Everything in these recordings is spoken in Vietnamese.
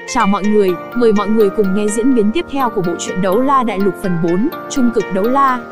Chào mọi người, mời mọi người cùng nghe diễn biến tiếp theo của bộ truyện Đấu La Đại Lục phần 4, Trung cực đấu la.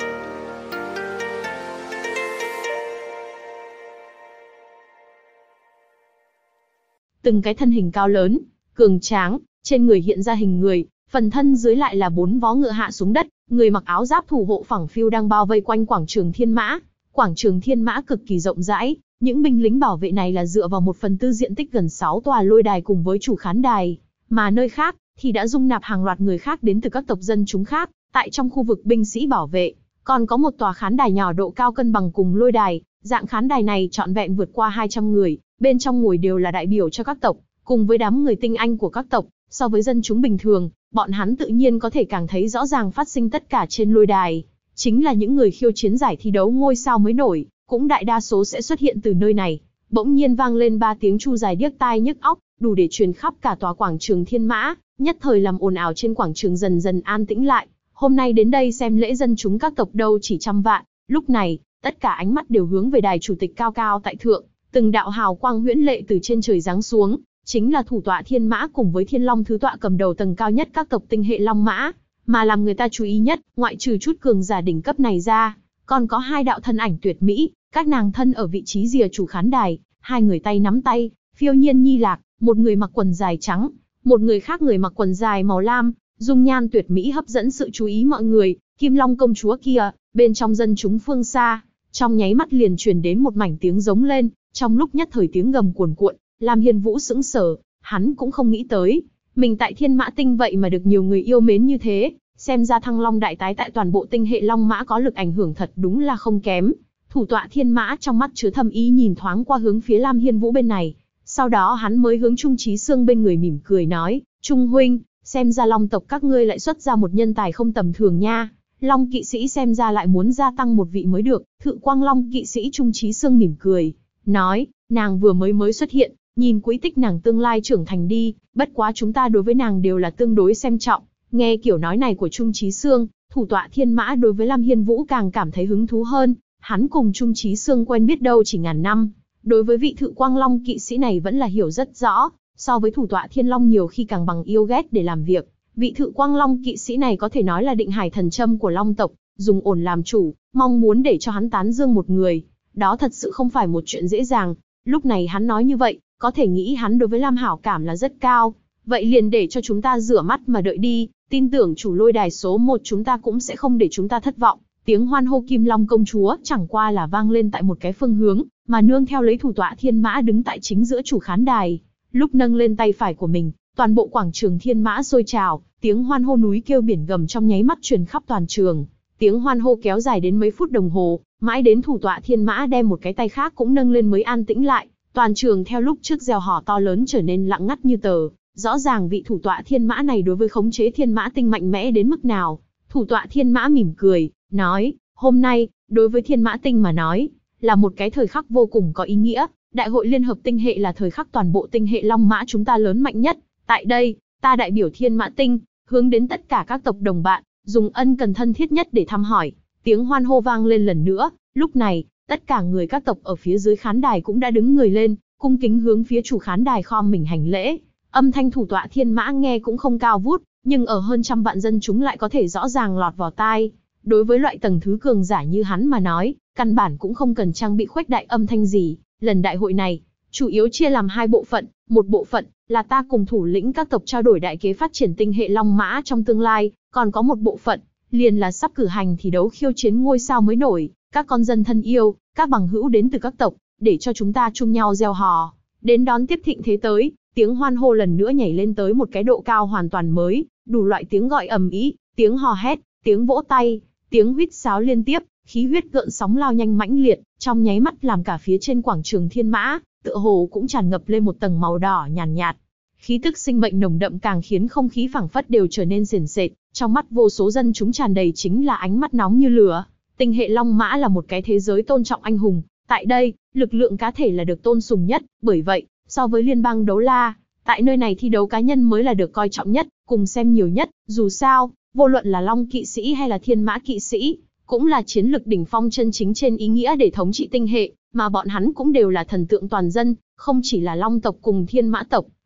Từng cái thân hình cao lớn, cường tráng, trên người hiện ra hình người, phần thân dưới lại là 4 vó ngựa hạ xuống đất, người mặc áo giáp thủ hộ phẳng phiu đang bao vây quanh quảng trường Thiên Mã. Quảng trường Thiên Mã cực kỳ rộng rãi, những binh lính bảo vệ này là dựa vào 1/4 diện tích gần 6 tòa lôi đài cùng với chủ khán đài, mà nơi khác thì đã dung nạp hàng loạt người khác đến từ các tộc dân chúng khác. Tại trong khu vực binh sĩ bảo vệ, còn có một tòa khán đài nhỏ độ cao cân bằng cùng lôi đài, dạng khán đài này trọn vẹn vượt qua 200 người, bên trong ngồi đều là đại biểu cho các tộc, cùng với đám người tinh anh của các tộc. So với dân chúng bình thường, bọn hắn tự nhiên có thể càng thấy rõ ràng phát sinh tất cả trên lôi đài, chính là những người khiêu chiến giải thi đấu ngôi sao mới nổi, cũng đại đa số sẽ xuất hiện từ nơi này. Bỗng nhiên vang lên 3 tiếng chu dài điếc tai nhức óc, đủ để truyền khắp cả tòa quảng trường Thiên Mã, nhất thời làm ồn ào trên quảng trường dần dần an tĩnh lại. Hôm nay đến đây xem lễ dân chúng các tộc đâu chỉ trăm vạn, lúc này, tất cả ánh mắt đều hướng về đài chủ tịch cao cao tại thượng, từng đạo hào quang huyễn lệ từ trên trời giáng xuống, chính là thủ tọa Thiên Mã cùng với Thiên Long thứ tọa cầm đầu tầng cao nhất các tộc tinh hệ Long Mã, mà làm người ta chú ý nhất, ngoại trừ chút cường giả đỉnh cấp này ra, còn có 2 đạo thân ảnh tuyệt mỹ, các nàng thân ở vị trí rìa chủ khán đài, 2 người tay nắm tay, phiêu nhiên nhi lạc, một người mặc quần dài trắng, một người khác người mặc quần dài màu lam, dung nhan tuyệt mỹ hấp dẫn sự chú ý mọi người. Kim Long công chúa kia, bên trong dân chúng phương xa, trong nháy mắt liền truyền đến một mảnh tiếng giống lên, trong lúc nhất thời tiếng gầm cuồn cuộn, Lam Hiên Vũ sững sờ, hắn cũng không nghĩ tới, mình tại Thiên Mã Tinh vậy mà được nhiều người yêu mến như thế, xem ra Thăng Long đại tái tại toàn bộ tinh hệ Long Mã có lực ảnh hưởng thật đúng là không kém. Thủ tọa Thiên Mã trong mắt chứa thâm ý nhìn thoáng qua hướng phía Lam Hiên Vũ bên này, sau đó hắn mới hướng Trung Chí Xương bên người mỉm cười nói, Trung huynh, xem ra Long tộc các ngươi lại xuất ra một nhân tài không tầm thường nha. Long kỵ sĩ xem ra lại muốn gia tăng một vị mới được. Thự Quang Long kỵ sĩ Trung Chí Xương mỉm cười, nói, nàng vừa mới xuất hiện, nhìn quỹ tích nàng tương lai trưởng thành đi, bất quá chúng ta đối với nàng đều là tương đối xem trọng. Nghe kiểu nói này của Trung Chí Xương, thủ tọa Thiên Mã đối với Lam Hiên Vũ càng cảm thấy hứng thú hơn, hắn cùng Trung Chí Xương quen biết đâu chỉ ngàn năm, đối với vị Thự Quang Long kỵ sĩ này vẫn là hiểu rất rõ, so với thủ tọa Thiên Long nhiều khi càng bằng yêu ghét để làm việc. Vị Thự Quang Long kỵ sĩ này có thể nói là định hải thần châm của Long tộc, dùng ổn làm chủ, mong muốn để cho hắn tán dương một người, đó thật sự không phải một chuyện dễ dàng. Lúc này hắn nói như vậy, có thể nghĩ hắn đối với Lam hảo cảm là rất cao. Vậy liền để cho chúng ta rửa mắt mà đợi đi, tin tưởng chủ lôi đài số 1 chúng ta cũng sẽ không để chúng ta thất vọng. Tiếng hoan hô Kim Long công chúa chẳng qua là vang lên tại một cái phương hướng, mà nương theo lấy thủ tọa Thiên Mã đứng tại chính giữa chủ khán đài. Lúc nâng lên tay phải của mình, toàn bộ quảng trường Thiên Mã sôi trào, tiếng hoan hô núi kêu biển gầm trong nháy mắt truyền khắp toàn trường. Tiếng hoan hô kéo dài đến mấy phút đồng hồ, mãi đến thủ tọa Thiên Mã đem một cái tay khác cũng nâng lên mới an tĩnh lại. Toàn trường theo lúc trước reo hò to lớn trở nên lặng ngắt như tờ. Rõ ràng vị thủ tọa Thiên Mã này đối với khống chế Thiên Mã Tinh mạnh mẽ đến mức nào. Thủ tọa Thiên Mã mỉm cười, nói, hôm nay, đối với Thiên Mã Tinh mà nói, là một cái thời khắc vô cùng có ý nghĩa. Đại hội Liên hợp Tinh hệ là thời khắc toàn bộ tinh hệ Long Mã chúng ta lớn mạnh nhất. Tại đây, ta đại biểu Thiên Mã Tinh, hướng đến tất cả các tộc đồng bạn, dùng ân cần thân thiết nhất để thăm hỏi. Tiếng hoan hô vang lên lần nữa, lúc này, tất cả người các tộc ở phía dưới khán đài cũng đã đứng người lên, cung kính hướng phía chủ khán đài khom mình hành lễ. Âm thanh thủ tọa Thiên Mã nghe cũng không cao vút, nhưng ở hơn trăm vạn dân chúng lại có thể rõ ràng lọt vào tai. Đối với loại tầng thứ cường giả như hắn mà nói, căn bản cũng không cần trang bị khuếch đại âm thanh gì. Lần đại hội này, chủ yếu chia làm 2 bộ phận, một bộ phận là ta cùng thủ lĩnh các tộc trao đổi đại kế phát triển tinh hệ Long Mã trong tương lai, còn có một bộ phận liền là sắp cử hành thi đấu khiêu chiến ngôi sao mới nổi, các con dân thân yêu, các bằng hữu đến từ các tộc, để cho chúng ta chung nhau reo hò, đến đón tiếp thịnh thế tới. Tiếng hoan hô lần nữa nhảy lên tới một cái độ cao hoàn toàn mới, đủ loại tiếng gọi ầm ĩ, tiếng hò hét, tiếng vỗ tay, tiếng huýt sáo liên tiếp, khí huyết gợn sóng lao nhanh mãnh liệt, trong nháy mắt làm cả phía trên quảng trường Thiên Mã, tựa hồ cũng tràn ngập lên một tầng màu đỏ nhàn nhạt. Khí tức sinh mệnh nồng đậm càng khiến không khí phảng phất đều trở nên sền sệt, trong mắt vô số dân chúng tràn đầy chính là ánh mắt nóng như lửa. Tinh hệ Long Mã là một cái thế giới tôn trọng anh hùng, tại đây, lực lượng cá thể là được tôn sùng nhất, bởi vậy, so với liên bang đấu la, tại nơi này thi đấu cá nhân mới là được coi trọng nhất, cùng xem nhiều nhất. Dù sao, vô luận là Long kỵ sĩ hay là Thiên Mã kỵ sĩ, cũng là chiến lực đỉnh phong chân chính trên ý nghĩa để thống trị tinh hệ, mà bọn hắn cũng đều là thần tượng toàn dân, không chỉ là Long tộc cùng Thiên Mã tộc,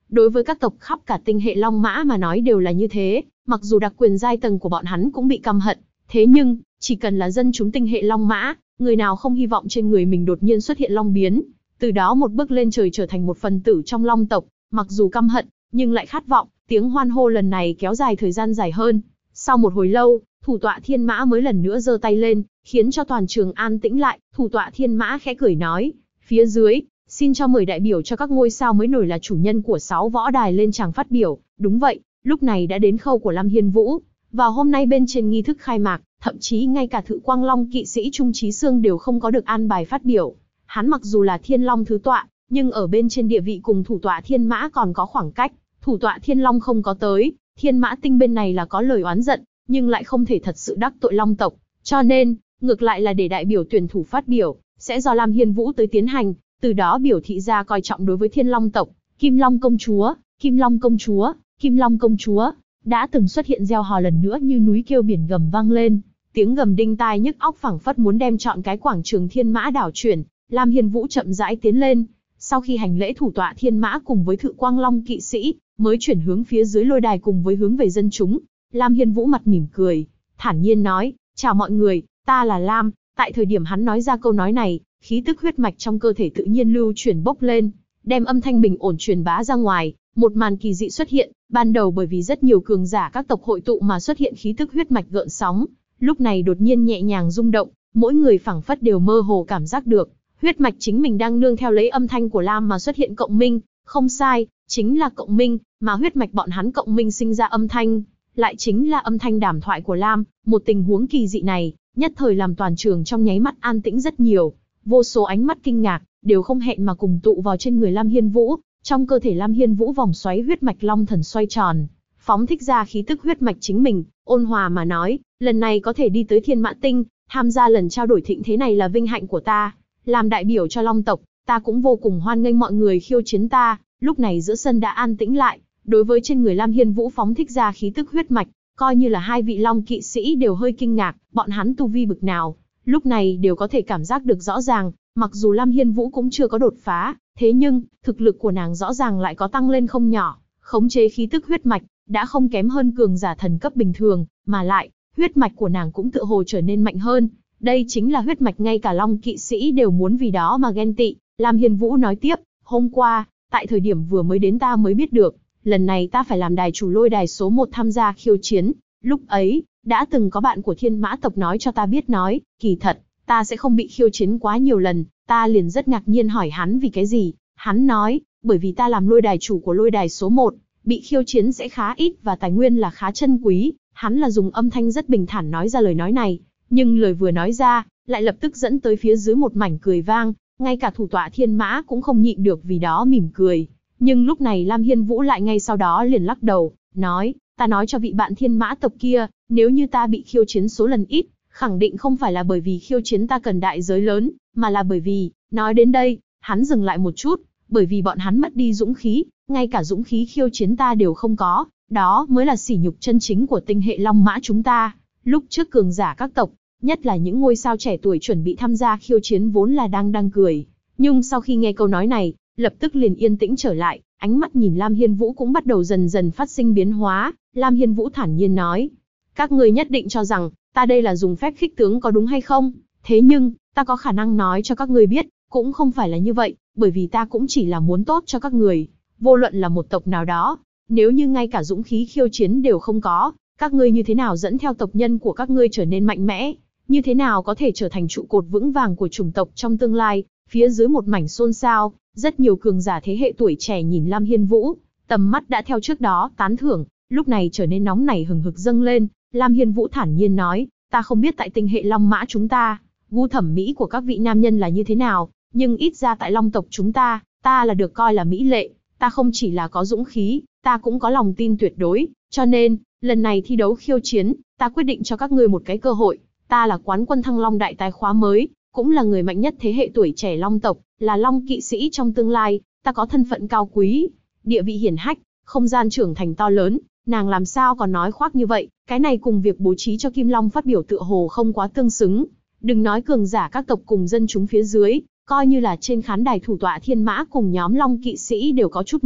Đối với các tộc khắp cả tinh hệ Long Mã mà nói đều là như thế, mặc dù đặc quyền giai tầng của bọn hắn cũng bị căm hận. Thế nhưng, chỉ cần là dân chúng tinh hệ Long Mã, người nào không hy vọng trên người mình đột nhiên xuất hiện long biến, từ đó một bước lên trời trở thành một phần tử trong Long tộc, mặc dù căm hận, nhưng lại khát vọng. Tiếng hoan hô lần này kéo dài thời gian dài hơn. Sau một hồi lâu, thủ tọa Thiên Mã mới lần nữa giơ tay lên, khiến cho toàn trường an tĩnh lại. Thủ tọa Thiên Mã khẽ cười nói, phía dưới, xin cho mời đại biểu cho các ngôi sao mới nổi là chủ nhân của 6 võ đài lên tràng phát biểu. Đúng vậy, lúc này đã đến khâu của Lam Hiên Vũ. Vào hôm nay bên trên nghi thức khai mạc, thậm chí ngay cả Thự Quang Long kỵ sĩ Trung Chí Sương đều không có được an bài phát biểu. Hắn mặc dù là Thiên Long thứ tọa, nhưng ở bên trên địa vị cùng thủ tọa Thiên Mã còn có khoảng cách. Thủ tọa Thiên Long không có tới, Thiên Mã tinh bên này là có lời oán giận, nhưng lại không thể thật sự đắc tội Long tộc. Cho nên, ngược lại là để đại biểu tuyển thủ phát biểu, sẽ do Lam Hiên Vũ tới tiến hành, từ đó biểu thị ra coi trọng đối với Thiên Long tộc. Kim Long công chúa, Kim Long công chúa, Kim Long công chúa, đã từng xuất hiện gieo hò lần nữa như núi kêu biển gầm vang lên. Tiếng gầm đinh tai nhức óc phảng phất muốn đem trọn cái quảng trường Thiên Mã đảo chuyển. Lam Hiên Vũ chậm rãi tiến lên. Sau khi hành lễ thủ tọa Thiên Mã cùng với Thự Quang Long kỵ sĩ, mới chuyển hướng phía dưới lôi đài cùng với hướng về dân chúng. Lam Hiên Vũ mặt mỉm cười, thản nhiên nói, chào mọi người, ta là Lam. Tại thời điểm hắn nói ra câu nói này, khí tức huyết mạch trong cơ thể tự nhiên lưu chuyển bốc lên, đem âm thanh bình ổn truyền bá ra ngoài. Một màn kỳ dị xuất hiện, ban đầu bởi vì rất nhiều cường giả các tộc hội tụ mà xuất hiện khí tức huyết mạch gợn sóng, lúc này đột nhiên nhẹ nhàng rung động, mỗi người phảng phất đều mơ hồ cảm giác được, huyết mạch chính mình đang nương theo lấy âm thanh của Lam mà xuất hiện cộng minh. Không sai, chính là cộng minh, mà huyết mạch bọn hắn cộng minh sinh ra âm thanh, lại chính là âm thanh đàm thoại của Lam. Một tình huống kỳ dị này, nhất thời làm toàn trường trong nháy mắt an tĩnh rất nhiều. Vô số ánh mắt kinh ngạc, đều không hẹn mà cùng tụ vào trên người Lam Hiên Vũ. Trong cơ thể Lam Hiên Vũ vòng xoáy huyết mạch long thần xoay tròn, phóng thích ra khí tức huyết mạch chính mình, ôn hòa mà nói, lần này có thể đi tới Thiên Mã Tinh, tham gia lần trao đổi thịnh thế này là vinh hạnh của ta. Làm đại biểu cho Long tộc, ta cũng vô cùng hoan nghênh mọi người khiêu chiến ta. Lúc này giữa sân đã an tĩnh lại, đối với trên người Lam Hiên Vũ phóng thích ra khí tức huyết mạch, coi như là hai vị Long kỵ sĩ đều hơi kinh ngạc, bọn hắn tu vi bực nào, lúc này đều có thể cảm giác được rõ ràng. Mặc dù Lam Hiên Vũ cũng chưa có đột phá, thế nhưng, thực lực của nàng rõ ràng lại có tăng lên không nhỏ, khống chế khí tức huyết mạch, đã không kém hơn cường giả thần cấp bình thường, mà lại, huyết mạch của nàng cũng tựa hồ trở nên mạnh hơn. Đây chính là huyết mạch ngay cả Long kỵ sĩ đều muốn vì đó mà ghen tị. Lam Hiên Vũ nói tiếp, hôm qua, tại thời điểm vừa mới đến ta mới biết được, lần này ta phải làm đài chủ lôi đài số 1 tham gia khiêu chiến. Lúc ấy, đã từng có bạn của Thiên Mã tộc nói cho ta biết nói, kỳ thật, ta sẽ không bị khiêu chiến quá nhiều lần. Ta liền rất ngạc nhiên hỏi hắn vì cái gì. Hắn nói, bởi vì ta làm lôi đài chủ của lôi đài số 1, bị khiêu chiến sẽ khá ít và tài nguyên là khá chân quý. Hắn là dùng âm thanh rất bình thản nói ra lời nói này, nhưng lời vừa nói ra, lại lập tức dẫn tới phía dưới một mảnh cười vang, ngay cả thủ tọa Thiên Mã cũng không nhịn được vì đó mỉm cười. Nhưng lúc này Lam Hiên Vũ lại ngay sau đó liền lắc đầu, nói, ta nói cho vị bạn Thiên Mã tộc kia, nếu như ta bị khiêu chiến số lần ít, khẳng định không phải là bởi vì khiêu chiến ta cần đại giới lớn, mà là bởi vì, nói đến đây, hắn dừng lại một chút, bởi vì bọn hắn mất đi dũng khí, ngay cả dũng khí khiêu chiến ta đều không có, đó mới là sỉ nhục chân chính của tinh hệ Long Mã chúng ta. Lúc trước cường giả các tộc, nhất là những ngôi sao trẻ tuổi chuẩn bị tham gia khiêu chiến vốn là đang cười, nhưng sau khi nghe câu nói này, lập tức liền yên tĩnh trở lại, ánh mắt nhìn Lam Hiên Vũ cũng bắt đầu dần dần phát sinh biến hóa. Lam Hiên Vũ thản nhiên nói, các ngươi nhất định cho rằng, ta đây là dùng phép khích tướng có đúng hay không? Thế nhưng, ta có khả năng nói cho các ngươi biết, cũng không phải là như vậy, bởi vì ta cũng chỉ là muốn tốt cho các người. Vô luận là một tộc nào đó, nếu như ngay cả dũng khí khiêu chiến đều không có, các ngươi như thế nào dẫn theo tộc nhân của các ngươi trở nên mạnh mẽ? Như thế nào có thể trở thành trụ cột vững vàng của chủng tộc trong tương lai? Phía dưới một mảnh xôn xao, rất nhiều cường giả thế hệ tuổi trẻ nhìn Lam Hiên Vũ, tầm mắt đã theo trước đó tán thưởng, lúc này trở nên nóng nảy hừng hực dâng lên. Lam Hiên Vũ thản nhiên nói, ta không biết tại tinh hệ Long Mã chúng ta, gu thẩm mỹ của các vị nam nhân là như thế nào, nhưng ít ra tại Long tộc chúng ta, ta là được coi là mỹ lệ. Ta không chỉ là có dũng khí, ta cũng có lòng tin tuyệt đối, cho nên, lần này thi đấu khiêu chiến, ta quyết định cho các ngươi một cái cơ hội. Ta là quán quân Thăng Long đại tái khóa mới, cũng là người mạnh nhất thế hệ tuổi trẻ Long tộc, là Long kỵ sĩ trong tương lai, ta có thân phận cao quý, địa vị hiển hách, không gian trưởng thành to lớn, nàng làm sao còn nói khoác như vậy, cái này cùng việc bố trí cho Kim Long phát biểu tựa hồ không quá tương xứng. Đừng nói cường giả các tộc cùng dân chúng phía dưới, coi như là trên khán đài thủ tọa Thiên Mã cùng nhóm Long kỵ sĩ đều có chút mộng,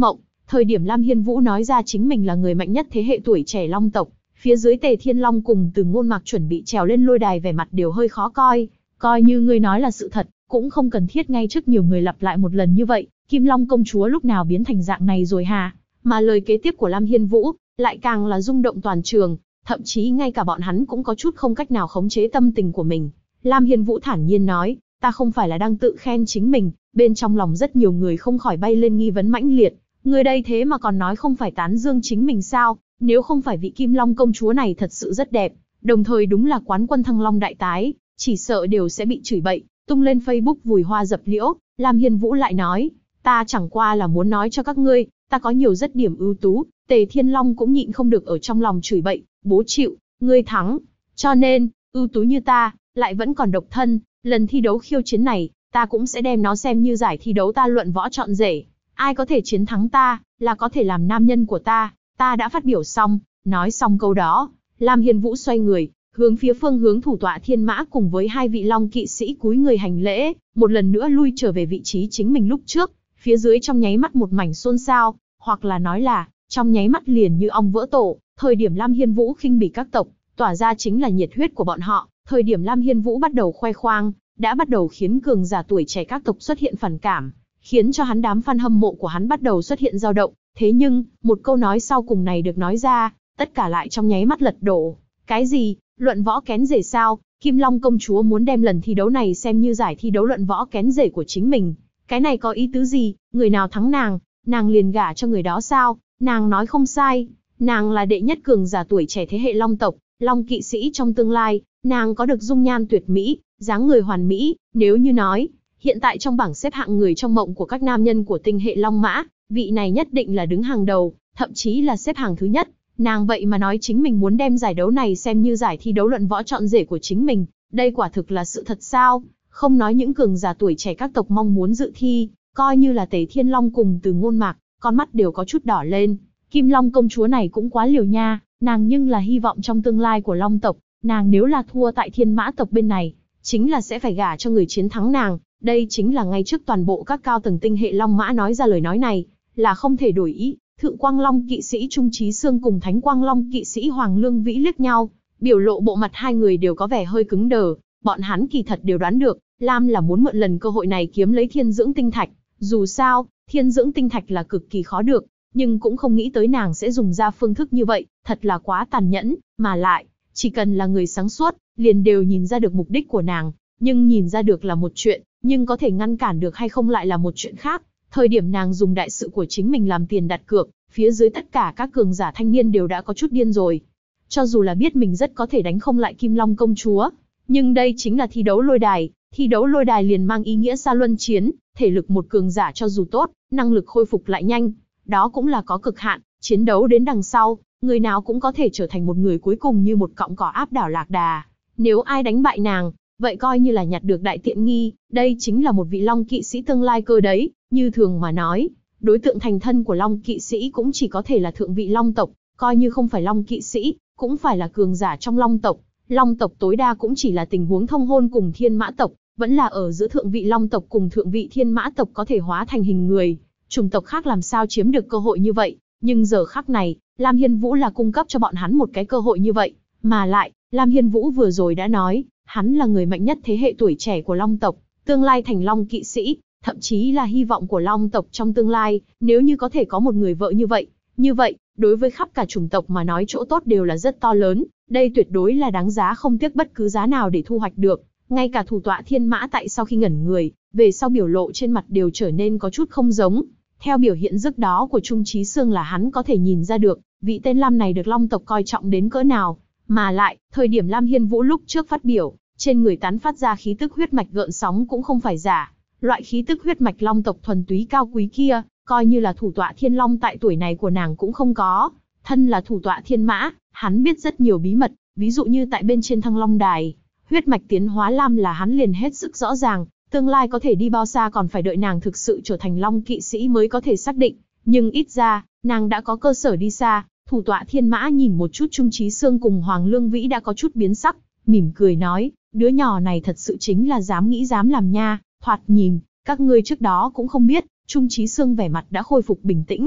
Thời điểm Lam Hiên Vũ nói ra chính mình là người mạnh nhất thế hệ tuổi trẻ Long tộc, phía dưới Tề Thiên Long cùng Từ Ngôn Mạc chuẩn bị trèo lên lôi đài vẻ mặt đều hơi khó coi. Coi như ngươi nói là sự thật, cũng không cần thiết ngay trước nhiều người lặp lại một lần như vậy. Kim Long công chúa lúc nào biến thành dạng này rồi hả? Mà lời kế tiếp của Lam Hiên Vũ lại càng là rung động toàn trường, thậm chí ngay cả bọn hắn cũng có chút không cách nào khống chế tâm tình của mình. Lam Hiên Vũ thản nhiên nói, ta không phải là đang tự khen chính mình, bên trong lòng rất nhiều người không khỏi bay lên nghi vấn mãnh liệt. Người đây thế mà còn nói không phải tán dương chính mình sao? Nếu không phải vị Kim Long công chúa này thật sự rất đẹp, đồng thời đúng là quán quân Thăng Long đại tái, chỉ sợ đều sẽ bị chửi bậy, tung lên Facebook vùi hoa dập liễu. Lam Hiên Vũ lại nói, ta chẳng qua là muốn nói cho các ngươi, ta có nhiều rất điểm ưu tú. Tề Thiên Long cũng nhịn không được ở trong lòng chửi bậy, bố chịu, ngươi thắng. Cho nên, ưu tú như ta, lại vẫn còn độc thân, lần thi đấu khiêu chiến này, ta cũng sẽ đem nó xem như giải thi đấu ta luận võ chọn rể. Ai có thể chiến thắng ta, là có thể làm nam nhân của ta. Ta đã phát biểu xong. Nói xong câu đó, Lam Hiên Vũ xoay người, hướng phía phương hướng thủ tọa Thiên Mã cùng với hai vị Long kỵ sĩ cúi người hành lễ, một lần nữa lui trở về vị trí chính mình lúc trước. Phía dưới trong nháy mắt một mảnh xôn xao, hoặc là nói là, trong nháy mắt liền như ong vỡ tổ. Thời điểm Lam Hiên Vũ khinh bỉ các tộc, tỏa ra chính là nhiệt huyết của bọn họ. Thời điểm Lam Hiên Vũ bắt đầu khoe khoang, đã bắt đầu khiến cường giả tuổi trẻ các tộc xuất hiện phản cảm, khiến cho hắn đám fan hâm mộ của hắn bắt đầu xuất hiện dao động. Thế nhưng, một câu nói sau cùng này được nói ra, tất cả lại trong nháy mắt lật đổ. Cái gì? Luận võ kén rể sao? Kim Long công chúa muốn đem lần thi đấu này xem như giải thi đấu luận võ kén rể của chính mình. Cái này có ý tứ gì? Người nào thắng nàng liền gả cho người đó sao? Nàng nói không sai, nàng là đệ nhất cường giả tuổi trẻ thế hệ Long tộc, Long kỵ sĩ trong tương lai, nàng có được dung nhan tuyệt mỹ, dáng người hoàn mỹ. Nếu như nói, hiện tại trong bảng xếp hạng người trong mộng của các nam nhân của tinh hệ Long Mã, vị này nhất định là đứng hàng đầu, thậm chí là xếp hàng thứ nhất. Nàng vậy mà nói chính mình muốn đem giải đấu này xem như giải thi đấu luận võ chọn rể của chính mình, đây quả thực là sự thật sao? Không nói những cường giả tuổi trẻ các tộc mong muốn dự thi, coi như là Tề Thiên Long cùng Từ Ngôn Mạc, con mắt đều có chút đỏ lên. Kim Long công chúa này cũng quá liều nha, nàng nhưng là hy vọng trong tương lai của Long tộc, nàng nếu là thua tại Thiên Mã tộc bên này, chính là sẽ phải gả cho người chiến thắng nàng. Đây chính là ngay trước toàn bộ các cao tầng tinh hệ Long Mã nói ra lời nói này, là không thể đổi ý. Thượng Quang Long kỵ sĩ Trung Chí Sương cùng Thánh Quang Long kỵ sĩ Hoàng Lương Vĩ liếc nhau, biểu lộ bộ mặt hai người đều có vẻ hơi cứng đờ. Bọn hắn kỳ thật đều đoán được, Lam là muốn mượn lần cơ hội này kiếm lấy Thiên Dưỡng Tinh Thạch. Dù sao, Thiên Dưỡng Tinh Thạch là cực kỳ khó được, nhưng cũng không nghĩ tới nàng sẽ dùng ra phương thức như vậy, thật là quá tàn nhẫn, mà lại, chỉ cần là người sáng suốt, liền đều nhìn ra được mục đích của nàng, nhưng nhìn ra được là một chuyện, nhưng có thể ngăn cản được hay không lại là một chuyện khác. Thời điểm nàng dùng đại sự của chính mình làm tiền đặt cược, phía dưới tất cả các cường giả thanh niên đều đã có chút điên rồi. Cho dù là biết mình rất có thể đánh không lại Kim Long công chúa, nhưng đây chính là thi đấu lôi đài liền mang ý nghĩa xa luân chiến, thể lực một cường giả cho dù tốt, năng lực khôi phục lại nhanh, đó cũng là có cực hạn, chiến đấu đến đằng sau, người nào cũng có thể trở thành một người cuối cùng như một cọng cỏ áp đảo lạc đà. Nếu ai đánh bại nàng, vậy coi như là nhặt được đại tiện nghi, đây chính là một vị Long kỵ sĩ tương lai cơ đấy. Như thường mà nói, đối tượng thành thân của Long kỵ sĩ cũng chỉ có thể là thượng vị Long tộc, coi như không phải Long kỵ sĩ, cũng phải là cường giả trong Long tộc. Long tộc tối đa cũng chỉ là tình huống thông hôn cùng Thiên Mã tộc, vẫn là ở giữa thượng vị Long tộc cùng thượng vị Thiên Mã tộc có thể hóa thành hình người. Chủng tộc khác làm sao chiếm được cơ hội như vậy, nhưng giờ khắc này, Lam Hiên Vũ là cung cấp cho bọn hắn một cái cơ hội như vậy, mà lại, Lam Hiên Vũ vừa rồi đã nói, hắn là người mạnh nhất thế hệ tuổi trẻ của Long tộc, tương lai thành Long kỵ sĩ, thậm chí là hy vọng của Long tộc trong tương lai. Nếu như có thể có một người vợ như vậy, đối với khắp cả chủng tộc mà nói chỗ tốt đều là rất to lớn, đây tuyệt đối là đáng giá không tiếc bất cứ giá nào để thu hoạch được. Ngay cả thủ tọa Thiên Mã tại sau khi ngẩn người, về sau biểu lộ trên mặt đều trở nên có chút không giống. Theo biểu hiện dứt đó của Trung Chí Sương là hắn có thể nhìn ra được, vị tên Lam này được Long tộc coi trọng đến cỡ nào. Mà lại, thời điểm Lam Hiên Vũ lúc trước phát biểu, trên người tán phát ra khí tức huyết mạch gợn sóng cũng không phải giả. Loại khí tức huyết mạch Long tộc thuần túy cao quý kia, coi như là thủ tọa Thiên Long tại tuổi này của nàng cũng không có. Thân là thủ tọa Thiên Mã, hắn biết rất nhiều bí mật, ví dụ như tại bên trên Thăng Long Đài, huyết mạch tiến hóa Lam là hắn liền hết sức rõ ràng, tương lai có thể đi bao xa còn phải đợi nàng thực sự trở thành Long kỵ sĩ mới có thể xác định, nhưng ít ra, nàng đã có cơ sở đi xa. Thủ tọa Thiên Mã nhìn một chút Trung Chí Sương cùng Hoàng Lương Vĩ đã có chút biến sắc, mỉm cười nói, đứa nhỏ này thật sự chính là dám nghĩ dám làm nha, thoạt nhìn, các ngươi trước đó cũng không biết. Trung Chí Sương vẻ mặt đã khôi phục bình tĩnh,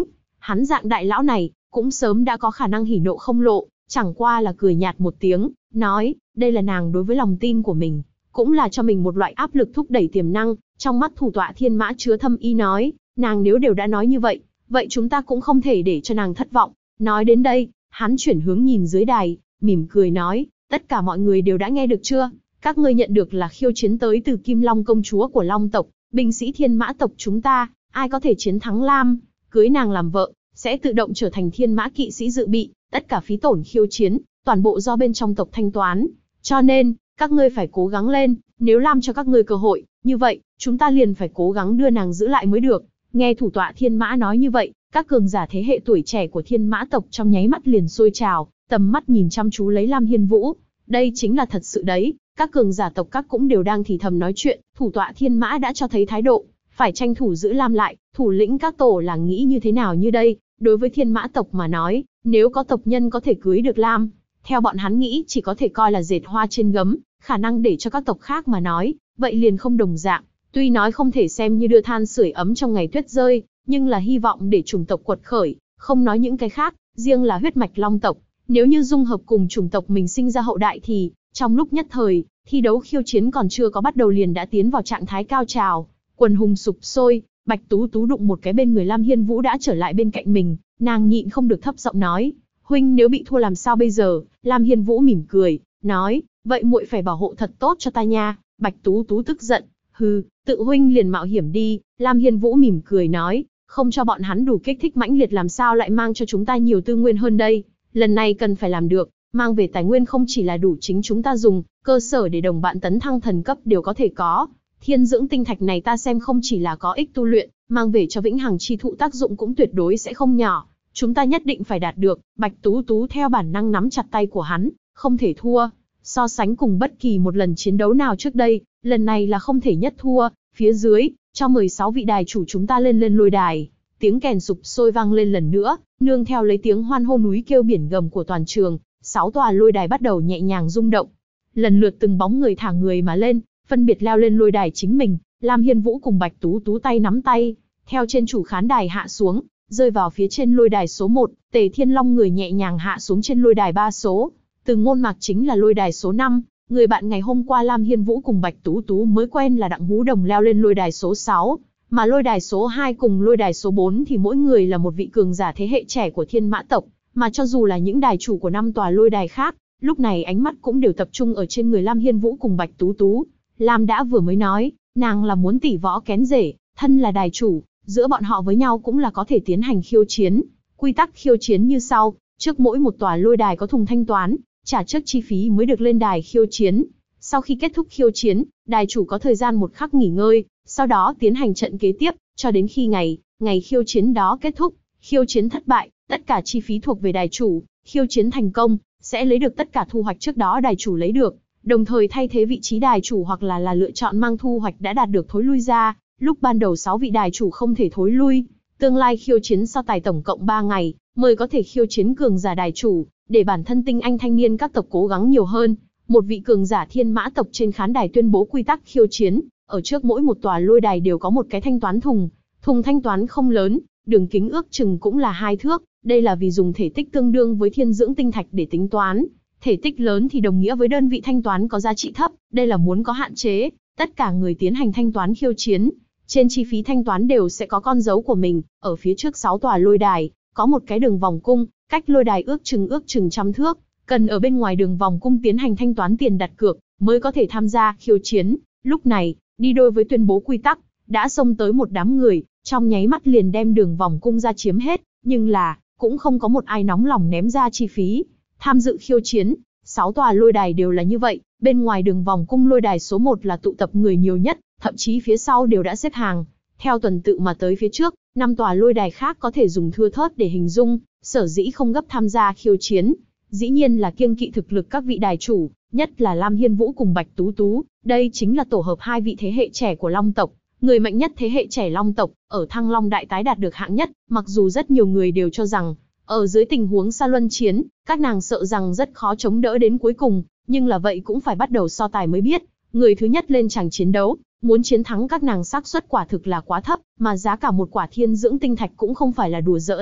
Hắn dạng đại lão này, cũng sớm đã có khả năng hỉ nộ không lộ, chẳng qua là cười nhạt một tiếng, nói, đây là nàng đối với lòng tin của mình, cũng là cho mình một loại áp lực thúc đẩy tiềm năng. Trong mắt thủ tọa thiên mã chứa thâm ý nói, nàng nếu đều đã nói như vậy, vậy chúng ta cũng không thể để cho nàng thất vọng. Nói đến đây, hắn chuyển hướng nhìn dưới đài, mỉm cười nói, tất cả mọi người đều đã nghe được chưa? Các ngươi nhận được là khiêu chiến tới từ Kim Long công chúa của Long tộc, binh sĩ thiên mã tộc chúng ta, ai có thể chiến thắng Lam, cưới nàng làm vợ, sẽ tự động trở thành thiên mã kỵ sĩ dự bị, tất cả phí tổn khiêu chiến, toàn bộ do bên trong tộc thanh toán. Cho nên, các ngươi phải cố gắng lên, nếu Lam cho các ngươi cơ hội, như vậy, chúng ta liền phải cố gắng đưa nàng giữ lại mới được. Nghe thủ tọa thiên mã nói như vậy, các cường giả thế hệ tuổi trẻ của thiên mã tộc trong nháy mắt liền sôi trào, tầm mắt nhìn chăm chú lấy Lam Hiên Vũ. Đây chính là thật sự đấy, các cường giả tộc các cũng đều đang thì thầm nói chuyện, thủ tọa thiên mã đã cho thấy thái độ, phải tranh thủ giữ Lam lại, thủ lĩnh các tổ là nghĩ như thế nào như đây. Đối với thiên mã tộc mà nói, nếu có tộc nhân có thể cưới được Lam, theo bọn hắn nghĩ chỉ có thể coi là dệt hoa trên gấm, khả năng để cho các tộc khác mà nói, vậy liền không đồng dạng. Tuy nói không thể xem như đưa than sưởi ấm trong ngày tuyết rơi, nhưng là hy vọng để chủng tộc quật khởi, không nói những cái khác, riêng là huyết mạch Long tộc, nếu như dung hợp cùng chủng tộc mình sinh ra hậu đại thì, trong lúc nhất thời, thi đấu khiêu chiến còn chưa có bắt đầu liền đã tiến vào trạng thái cao trào, quần hùng sục sôi. Bạch Tú Tú đụng một cái bên người Lam Hiên Vũ đã trở lại bên cạnh mình, nàng nhịn không được thấp giọng nói, huynh nếu bị thua làm sao bây giờ? Lam Hiên Vũ mỉm cười, nói, vậy muội phải bảo hộ thật tốt cho ta nha. Bạch Tú Tú tức giận, hừ, tự huynh liền mạo hiểm đi. Lam Hiên Vũ mỉm cười nói, không cho bọn hắn đủ kích thích mãnh liệt làm sao lại mang cho chúng ta nhiều tư nguyên hơn đây? Lần này cần phải làm được, mang về tài nguyên không chỉ là đủ chính chúng ta dùng, cơ sở để đồng bạn tấn thăng thần cấp đều có thể có. Thiên dưỡng tinh thạch này ta xem không chỉ là có ích tu luyện, mang về cho vĩnh hằng chi thụ tác dụng cũng tuyệt đối sẽ không nhỏ. Chúng ta nhất định phải đạt được. Bạch Tú Tú theo bản năng nắm chặt tay của hắn, không thể thua. So sánh cùng bất kỳ một lần chiến đấu nào trước đây, lần này là không thể nhất thua. Phía dưới, cho 16 vị đài chủ chúng ta lên lôi đài. Tiếng kèn sục sôi vang lên lần nữa, nương theo lấy tiếng hoan hô núi kêu biển gầm của toàn trường, 6 tòa lôi đài bắt đầu nhẹ nhàng rung động. Lần lượt từng bóng người thả người mà lên, phân biệt leo lên lôi đài chính mình. Lam Hiên Vũ cùng Bạch Tú Tú tay nắm tay, theo trên chủ khán đài hạ xuống, rơi vào phía trên lôi đài số 1, Tề Thiên Long người nhẹ nhàng hạ xuống trên lôi đài 3 số. Từ Ngôn Mạc chính là lôi đài số 5, người bạn ngày hôm qua Lam Hiên Vũ cùng Bạch Tú Tú mới quen là Đặng Hú Đồng leo lên lôi đài số 6, mà lôi đài số 2 cùng lôi đài số 4 thì mỗi người là một vị cường giả thế hệ trẻ của Thiên Mã tộc, mà cho dù là những đài chủ của 5 tòa lôi đài khác, lúc này ánh mắt cũng đều tập trung ở trên người Lam Hiên Vũ cùng Bạch Tú Tú. Lam đã vừa mới nói, nàng là muốn tỷ võ kén rể, thân là đài chủ, giữa bọn họ với nhau cũng là có thể tiến hành khiêu chiến. Quy tắc khiêu chiến như sau, trước mỗi một tòa lôi đài có thùng thanh toán, trả trước chi phí mới được lên đài khiêu chiến. Sau khi kết thúc khiêu chiến, đài chủ có thời gian 1 khắc nghỉ ngơi, sau đó tiến hành trận kế tiếp, cho đến khi ngày khiêu chiến đó kết thúc. Khiêu chiến thất bại, tất cả chi phí thuộc về đài chủ, khiêu chiến thành công, sẽ lấy được tất cả thu hoạch trước đó đài chủ lấy được, đồng thời thay thế vị trí đài chủ hoặc là lựa chọn mang thu hoạch đã đạt được thối lui ra. Lúc ban đầu 6 vị đài chủ không thể thối lui, tương lai khiêu chiến so tài tổng cộng 3 ngày, mới có thể khiêu chiến cường giả đài chủ, để bản thân tinh anh thanh niên các tộc cố gắng nhiều hơn. Một vị cường giả Thiên Mã tộc trên khán đài tuyên bố quy tắc khiêu chiến, ở trước mỗi một tòa lôi đài đều có một cái thanh toán thùng. Thùng thanh toán không lớn, đường kính ước chừng cũng là 2 thước, đây là vì dùng thể tích tương đương với thiên dưỡng tinh thạch để tính toán. Thể tích lớn thì đồng nghĩa với đơn vị thanh toán có giá trị thấp, đây là muốn có hạn chế. Tất cả người tiến hành thanh toán khiêu chiến, trên chi phí thanh toán đều sẽ có con dấu của mình. Ở phía trước 6 tòa lôi đài, có một cái đường vòng cung, cách lôi đài ước chừng trăm thước. Cần ở bên ngoài đường vòng cung tiến hành thanh toán tiền đặt cược, mới có thể tham gia khiêu chiến. Lúc này, đi đôi với tuyên bố quy tắc, đã xông tới một đám người, trong nháy mắt liền đem đường vòng cung ra chiếm hết. Nhưng là, cũng không có một ai nóng lòng ném ra chi phí tham dự khiêu chiến. 6 tòa lôi đài đều là như vậy, bên ngoài đường vòng cung lôi đài số 1 là tụ tập người nhiều nhất, thậm chí phía sau đều đã xếp hàng. Theo tuần tự mà tới phía trước, 5 tòa lôi đài khác có thể dùng thưa thớt để hình dung, sở dĩ không gấp tham gia khiêu chiến. Dĩ nhiên là kiêng kỵ thực lực các vị đài chủ, nhất là Lam Hiên Vũ cùng Bạch Tú Tú, đây chính là tổ hợp 2 vị thế hệ trẻ của Long tộc. Người mạnh nhất thế hệ trẻ Long tộc, ở Thăng Long Đại tái đạt được hạng nhất, mặc dù rất nhiều người đều cho rằng, ở dưới tình huống xa luân chiến, các nàng sợ rằng rất khó chống đỡ đến cuối cùng, nhưng là vậy cũng phải bắt đầu so tài mới biết. Người thứ nhất lên chàng chiến đấu, muốn chiến thắng các nàng xác suất quả thực là quá thấp, mà giá cả một quả thiên dưỡng tinh thạch cũng không phải là đùa giỡn.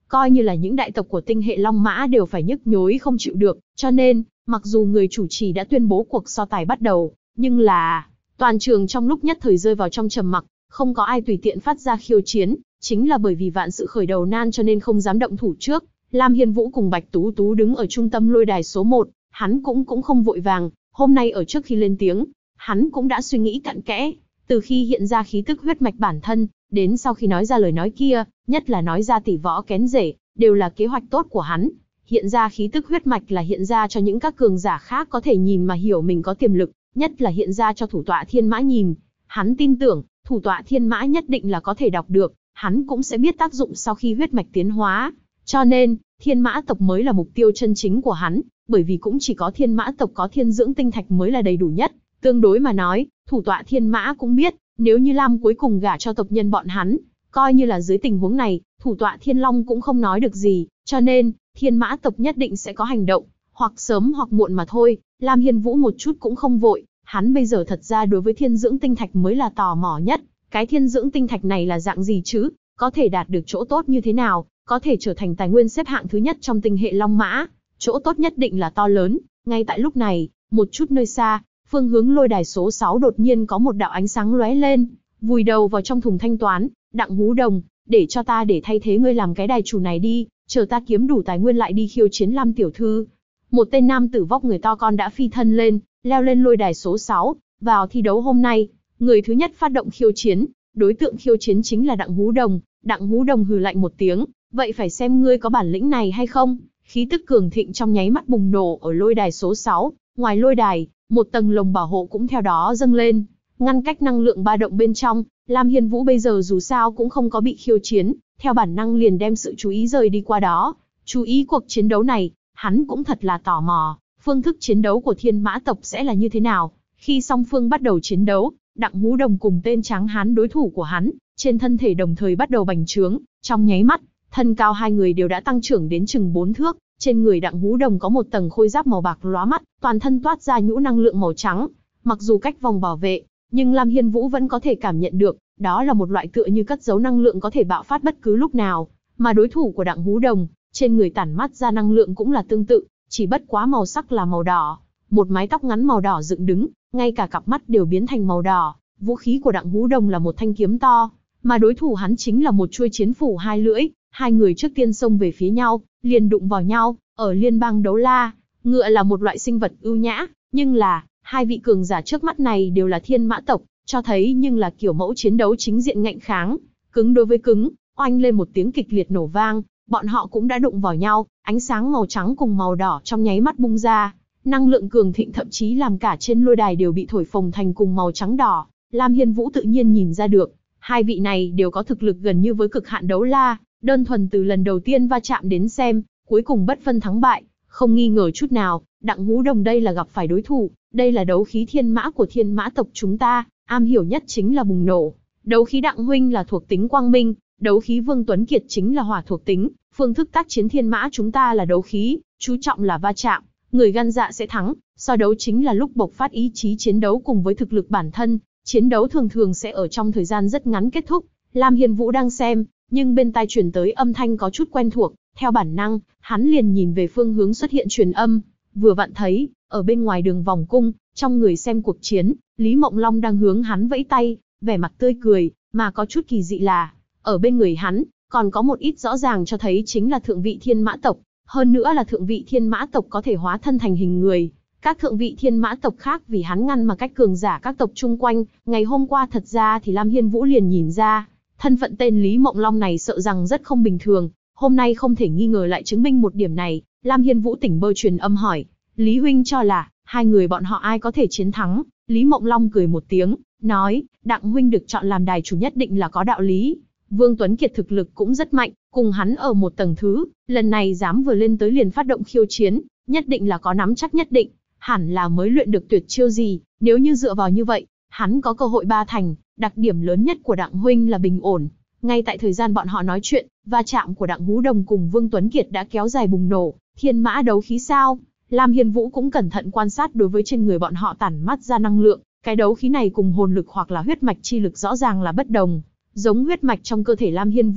coi như là những đại tộc của tinh hệ Long Mã đều phải nhức nhối không chịu được, cho nên, mặc dù người chủ trì đã tuyên bố cuộc so tài bắt đầu, nhưng là toàn trường trong lúc nhất thời rơi vào trong trầm mặc, không có ai tùy tiện phát ra khiêu chiến, chính là bởi vì vạn sự khởi đầu nan cho nên không dám động thủ trước. Lam Hiên Vũ cùng Bạch Tú Tú đứng ở trung tâm lôi đài số 1, hắn cũng không vội vàng, hôm nay ở trước khi lên tiếng, hắn cũng đã suy nghĩ cặn kẽ, từ khi hiện ra khí tức huyết mạch bản thân, đến sau khi nói ra lời nói kia, nhất là nói ra tỷ võ kén rể, đều là kế hoạch tốt của hắn. Hiện ra khí tức huyết mạch là hiện ra cho những các cường giả khác có thể nhìn mà hiểu mình có tiềm lực, nhất là hiện ra cho thủ tọa Thiên Mã nhìn. Hắn tin tưởng, thủ tọa Thiên Mã nhất định là có thể đọc được, hắn cũng sẽ biết tác dụng sau khi huyết mạch tiến hóa. Cho nên, Thiên Mã tộc mới là mục tiêu chân chính của hắn, bởi vì cũng chỉ có Thiên Mã tộc có thiên dưỡng tinh thạch mới là đầy đủ nhất. Tương đối mà nói, thủ tọa Thiên Mã cũng biết, nếu như Lam cuối cùng gả cho tộc nhân bọn hắn, coi như là dưới tình huống này, thủ tọa Thiên Long cũng không nói được gì, cho nên, Thiên Mã tộc nhất định sẽ có hành động, hoặc sớm hoặc muộn mà thôi. Lam Hiên Vũ một chút cũng không vội, hắn bây giờ thật ra đối với thiên dưỡng tinh thạch mới là tò mò nhất. Cái thiên dưỡng tinh thạch này là dạng gì chứ? Có thể đạt được chỗ tốt như thế nào? Có thể trở thành tài nguyên xếp hạng thứ nhất trong tinh hệ Long Mã? Chỗ tốt nhất định là to lớn. Ngay tại lúc này, một chút nơi xa, phương hướng lôi đài số 6 đột nhiên có một đạo ánh sáng lóe lên, vùi đầu vào trong thùng thanh toán. Đặng Hú Đồng, để cho ta để thay thế ngươi làm cái đài chủ này đi, chờ ta kiếm đủ tài nguyên lại đi khiêu chiến Lam tiểu thư. Một tên nam tử vóc người to con đã phi thân lên, leo lên lôi đài số 6, vào thi đấu hôm nay, người thứ nhất phát động khiêu chiến, đối tượng khiêu chiến chính là Đặng Hú Đồng. Đặng Hú Đồng hừ lạnh một tiếng, vậy phải xem ngươi có bản lĩnh này hay không. Khí tức cường thịnh trong nháy mắt bùng nổ ở lôi đài số 6, ngoài lôi đài, một tầng lồng bảo hộ cũng theo đó dâng lên, ngăn cách năng lượng ba động bên trong. Lam Hiên Vũ bây giờ dù sao cũng không có bị khiêu chiến, theo bản năng liền đem sự chú ý rời đi qua đó. Chú ý cuộc chiến đấu này, hắn cũng thật là tò mò, phương thức chiến đấu của Thiên Mã tộc sẽ là như thế nào. Khi song phương bắt đầu chiến đấu, Đặng Hú Đồng cùng tên tráng hán đối thủ của hắn, trên thân thể đồng thời bắt đầu bành trướng, trong nháy mắt, thân cao hai người đều đã tăng trưởng đến chừng 4 thước. Trên người Đặng Hú Đồng có một tầng khôi giáp màu bạc lóa mắt, toàn thân toát ra nhũ năng lượng màu trắng. Mặc dù cách vòng bảo vệ, nhưng Lam Hiên Vũ vẫn có thể cảm nhận được, đó là một loại tựa như cất giấu năng lượng có thể bạo phát bất cứ lúc nào. Mà đối thủ của Đặng Hú Đồng, trên người tản mát ra năng lượng cũng là tương tự, chỉ bất quá màu sắc là màu đỏ. Một mái tóc ngắn màu đỏ dựng đứng, ngay cả cặp mắt đều biến thành màu đỏ. Vũ khí của Đặng Hú Đồng là một thanh kiếm to, mà đối thủ hắn chính là một chuôi chiến phủ hai lưỡi. Hai người trước tiên xông về phía nhau, liền đụng vào nhau. Ở liên bang Đấu La, ngựa là một loại sinh vật ưu nhã, nhưng là, hai vị cường giả trước mắt này đều là Thiên Mã tộc, cho thấy nhưng là kiểu mẫu chiến đấu chính diện ngạnh kháng, cứng đối với cứng, oanh lên một tiếng kịch liệt nổ vang, bọn họ cũng đã đụng vào nhau, ánh sáng màu trắng cùng màu đỏ trong nháy mắt bung ra, năng lượng cường thịnh thậm chí làm cả trên lôi đài đều bị thổi phồng thành cùng màu trắng đỏ. Lam Hiên Vũ tự nhiên nhìn ra được, hai vị này đều có thực lực gần như với cực hạn Đấu La, đơn thuần từ lần đầu tiên va chạm đến xem, cuối cùng bất phân thắng bại, không nghi ngờ chút nào, Đặng Hú Đồng đây là gặp phải đối thủ, đây là đấu khí thiên mã của Thiên Mã tộc chúng ta, am hiểu nhất chính là bùng nổ. Đấu khí Đặng huynh là thuộc tính quang minh, đấu khí Vương Tuấn Kiệt chính là hỏa thuộc tính, phương thức tác chiến Thiên Mã chúng ta là đấu khí, chú trọng là va chạm, người gan dạ sẽ thắng, so đấu chính là lúc bộc phát ý chí chiến đấu cùng với thực lực bản thân, chiến đấu thường thường sẽ ở trong thời gian rất ngắn kết thúc. Lam Hiên Vũ đang xem, nhưng bên tai truyền tới âm thanh có chút quen thuộc, theo bản năng, hắn liền nhìn về phương hướng xuất hiện truyền âm, vừa vặn thấy, ở bên ngoài đường vòng cung, trong người xem cuộc chiến, Lý Mộng Long đang hướng hắn vẫy tay, vẻ mặt tươi cười, mà có chút kỳ dị là, ở bên người hắn, còn có một ít rõ ràng cho thấy chính là thượng vị Thiên Mã tộc, hơn nữa là thượng vị Thiên Mã tộc có thể hóa thân thành hình người. Các thượng vị Thiên Mã tộc khác vì hắn ngăn mà cách cường giả các tộc chung quanh, ngày hôm qua thật ra thì Lam Hiên Vũ liền nhìn ra, thân phận tên Lý Mộng Long này sợ rằng rất không bình thường, hôm nay không thể nghi ngờ lại chứng minh một điểm này. Lam Hiên Vũ tỉnh bơ truyền âm hỏi, Lý huynh cho là, hai người bọn họ ai có thể chiến thắng? Lý Mộng Long cười một tiếng, nói, Đặng huynh được chọn làm đài chủ nhất định là có đạo lý. Vương Tuấn Kiệt thực lực cũng rất mạnh, cùng hắn ở một tầng thứ, lần này dám vừa lên tới liền phát động khiêu chiến, nhất định là có nắm chắc nhất định, hẳn là mới luyện được tuyệt chiêu gì, nếu như dựa vào như vậy, hắn có cơ hội ba thành. Đặc điểm lớn nhất của Đặng huynh là bình ổn. Ngay tại thời gian bọn họ nói chuyện, va chạm của Đặng Hú Đồng cùng Vương Tuấn Kiệt đã kéo dài bùng nổ. Thiên mã đấu khí sao? Lam Hiên Vũ cũng cẩn thận quan sát đối với trên người bọn họ tản mát ra năng lượng, cái đấu khí này cùng hồn lực hoặc là huyết mạch chi lực rõ ràng là bất đồng. Giống huyết mạch trong cơ thể Lam Hiên Vũ,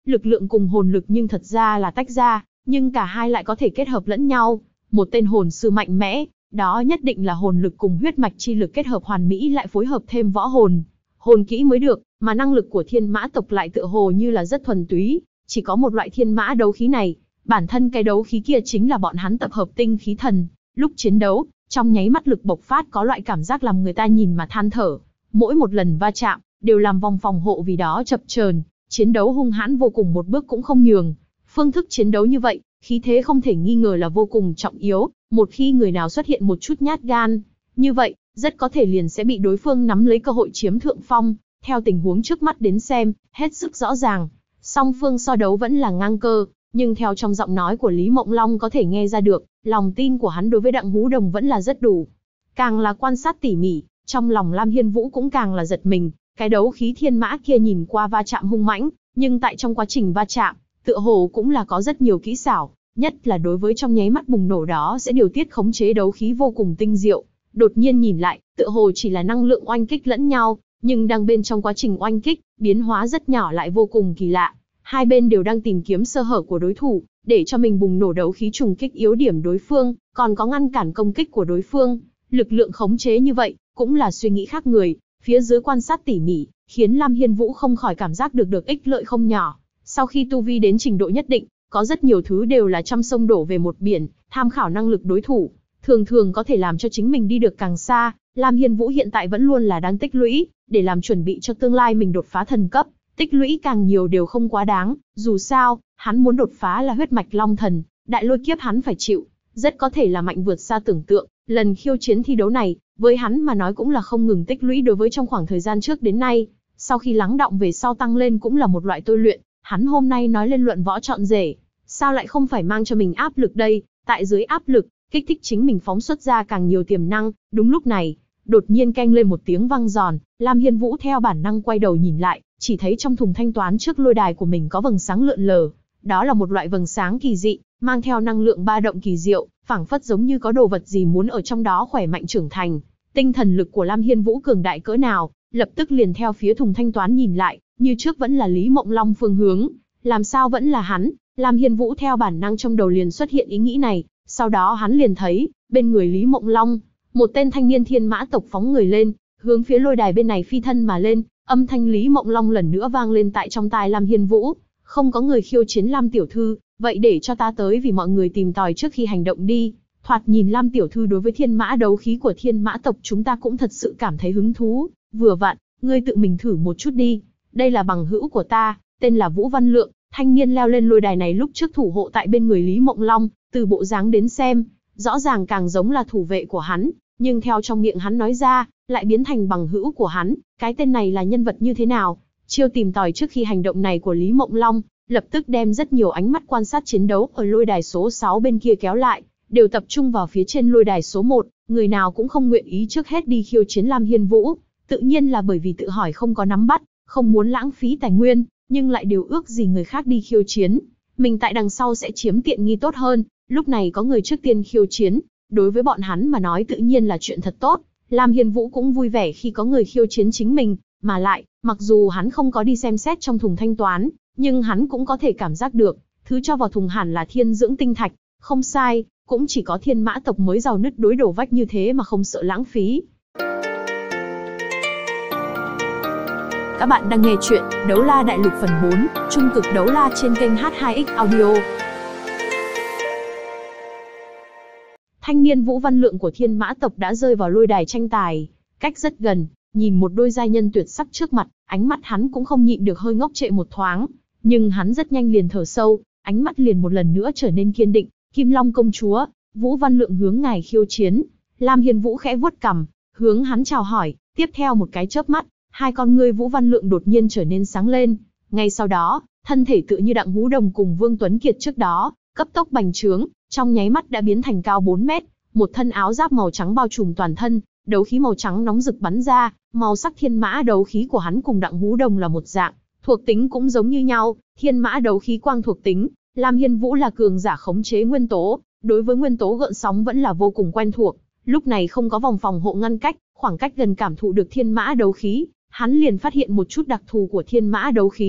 lực lượng cùng hồn lực nhưng thật ra là tách ra, nhưng cả hai lại có thể kết hợp lẫn nhau. Một tên hồn sư mạnh mẽ, đó nhất định là hồn lực cùng huyết mạch chi lực kết hợp hoàn mỹ lại phối hợp thêm võ hồn kỹ mới được, mà năng lực của thiên mã tộc lại tựa hồ như là rất thuần túy, chỉ có một loại thiên mã đấu khí này, bản thân cái đấu khí kia chính là bọn hắn tập hợp tinh khí thần, lúc chiến đấu, trong nháy mắt lực bộc phát có loại cảm giác làm người ta nhìn mà than thở, mỗi một lần va chạm, đều làm vòng phòng hộ vì đó chập chờn, chiến đấu hung hãn vô cùng một bước cũng không nhường. Phương thức chiến đấu như vậy, khí thế không thể nghi ngờ là vô cùng trọng yếu, một khi người nào xuất hiện một chút nhát gan, như vậy, rất có thể liền sẽ bị đối phương nắm lấy cơ hội chiếm thượng phong. Theo tình huống trước mắt đến xem, hết sức rõ ràng, song phương so đấu vẫn là ngang cơ, nhưng theo trong giọng nói của Lý Mộng Long có thể nghe ra được, lòng tin của hắn đối với Đặng Hú Đồng vẫn là rất đủ. Càng là quan sát tỉ mỉ, trong lòng Lam Hiên Vũ cũng càng là giật mình, cái đấu khí thiên mã kia nhìn qua va chạm hung mãnh, nhưng tại trong quá trình va chạm, tựa hồ cũng là có rất nhiều kỹ xảo, nhất là đối với trong nháy mắt bùng nổ đó sẽ điều tiết khống chế đấu khí vô cùng tinh diệu. Đột nhiên nhìn lại, tựa hồ chỉ là năng lượng oanh kích lẫn nhau, nhưng đang bên trong quá trình oanh kích, biến hóa rất nhỏ lại vô cùng kỳ lạ. Hai bên đều đang tìm kiếm sơ hở của đối thủ, để cho mình bùng nổ đấu khí trùng kích yếu điểm đối phương, còn có ngăn cản công kích của đối phương. Lực lượng khống chế như vậy, cũng là suy nghĩ khác người, phía dưới quan sát tỉ mỉ, khiến Lam Hiên Vũ không khỏi cảm giác được ích lợi không nhỏ. Sau khi tu vi đến trình độ nhất định, có rất nhiều thứ đều là trăm sông đổ về một biển, tham khảo năng lực đối thủ, thường có thể làm cho chính mình đi được càng xa. Lam Hiên Vũ hiện tại vẫn luôn là đang tích lũy, để làm chuẩn bị cho tương lai mình đột phá thần cấp. Tích lũy càng nhiều đều không quá đáng, dù sao, hắn muốn đột phá là huyết mạch long thần, đại lôi kiếp hắn phải chịu, rất có thể là mạnh vượt xa tưởng tượng. Lần khiêu chiến thi đấu này, với hắn mà nói cũng là không ngừng tích lũy đối với trong khoảng thời gian trước đến nay. Sau khi lắng đọng về sau tăng lên cũng là một loại tôi luyện, hắn hôm nay nói lên luận võ chọn rể, sao lại không phải mang cho mình áp lực đây, tại dưới áp lực, kích thích chính mình phóng xuất ra càng nhiều tiềm năng. Đúng lúc này, đột nhiên keng lên một tiếng vang giòn, Lam Hiên Vũ theo bản năng quay đầu nhìn lại, chỉ thấy trong thùng thanh toán trước lôi đài của mình có vầng sáng lượn lờ. Đó là một loại vầng sáng kỳ dị, mang theo năng lượng ba động kỳ diệu, phảng phất giống như có đồ vật gì muốn ở trong đó khỏe mạnh trưởng thành. Tinh thần lực của Lam Hiên Vũ cường đại cỡ nào, lập tức liền theo phía thùng thanh toán nhìn lại, như trước vẫn là Lý Mộng Long phương hướng, làm sao vẫn là hắn. Lam Hiên Vũ theo bản năng trong đầu liền xuất hiện ý nghĩ này, sau đó hắn liền thấy, bên người Lý Mộng Long, một tên thanh niên thiên mã tộc phóng người lên, hướng phía lôi đài bên này phi thân mà lên. Âm thanh Lý Mộng Long lần nữa vang lên tại trong tai Lam Hiên Vũ, không có người khiêu chiến Lam tiểu thư, vậy để cho ta tới vì mọi người tìm tòi trước khi hành động đi. Thoạt nhìn Lam tiểu thư đối với thiên mã đấu khí của thiên mã tộc chúng ta cũng thật sự cảm thấy hứng thú, vừa vặn, ngươi tự mình thử một chút đi. Đây là bằng hữu của ta, tên là Vũ Văn Lượng. Thanh niên leo lên lôi đài này lúc trước thủ hộ tại bên người Lý Mộng Long, từ bộ dáng đến xem, rõ ràng càng giống là thủ vệ của hắn, nhưng theo trong miệng hắn nói ra, lại biến thành bằng hữu của hắn. Cái tên này là nhân vật như thế nào? Chiêu tìm tòi trước khi hành động này của Lý Mộng Long, lập tức đem rất nhiều ánh mắt quan sát chiến đấu ở lôi đài số 6 bên kia kéo lại, đều tập trung vào phía trên lôi đài số 1, người nào cũng không nguyện ý trước hết đi khiêu chiến Lam Hiên Vũ, tự nhiên là bởi vì tự hỏi không có nắm bắt, không muốn lãng phí tài nguyên, nhưng lại đều ước gì người khác đi khiêu chiến, mình tại đằng sau sẽ chiếm tiện nghi tốt hơn. Lúc này có người trước tiên khiêu chiến, đối với bọn hắn mà nói tự nhiên là chuyện thật tốt. Lam Hiên Vũ cũng vui vẻ khi có người khiêu chiến chính mình, mà lại, mặc dù hắn không có đi xem xét trong thùng thanh toán, nhưng hắn cũng có thể cảm giác được, thứ cho vào thùng hẳn là thiên dưỡng tinh thạch, không sai, cũng chỉ có thiên mã tộc mới giàu nứt đối đổ vách như thế mà không sợ lãng phí. Các bạn đang nghe chuyện Đấu La Đại Lục phần 4, Trung cực đấu la trên kênh H2X Audio. Thanh niên Vũ Văn Lượng của thiên mã tộc đã rơi vào lôi đài tranh tài, cách rất gần, nhìn một đôi giai nhân tuyệt sắc trước mặt, ánh mắt hắn cũng không nhịn được hơi ngốc trệ một thoáng, nhưng hắn rất nhanh liền thở sâu, ánh mắt liền một lần nữa trở nên kiên định. Kim Long công chúa, Vũ Văn Lượng hướng ngài khiêu chiến. Lam Hiên Vũ khẽ vuốt cằm, hướng hắn chào hỏi, tiếp theo một cái chớp mắt, hai con ngươi Vũ Văn Lượng đột nhiên trở nên sáng lên. Ngay sau đó, thân thể tựa như Đặng Hú Đồng cùng Vương Tuấn Kiệt trước đó, cấp tốc bành trướng, trong nháy mắt đã biến thành cao 4 mét, một thân áo giáp màu trắng bao trùm toàn thân, đấu khí màu trắng nóng rực bắn ra, màu sắc thiên mã đấu khí của hắn cùng Đặng Hú Đồng là một dạng, thuộc tính cũng giống như nhau, thiên mã đấu khí quang thuộc tính. Lam Hiên Vũ là cường giả khống chế nguyên tố, đối với nguyên tố gợn sóng vẫn là vô cùng quen thuộc. Lúc này không có vòng phòng hộ ngăn cách, khoảng cách gần cảm thụ được thiên mã đấu khí, hắn liền phát hiện một chút đặc thù của thiên mã đấu khí.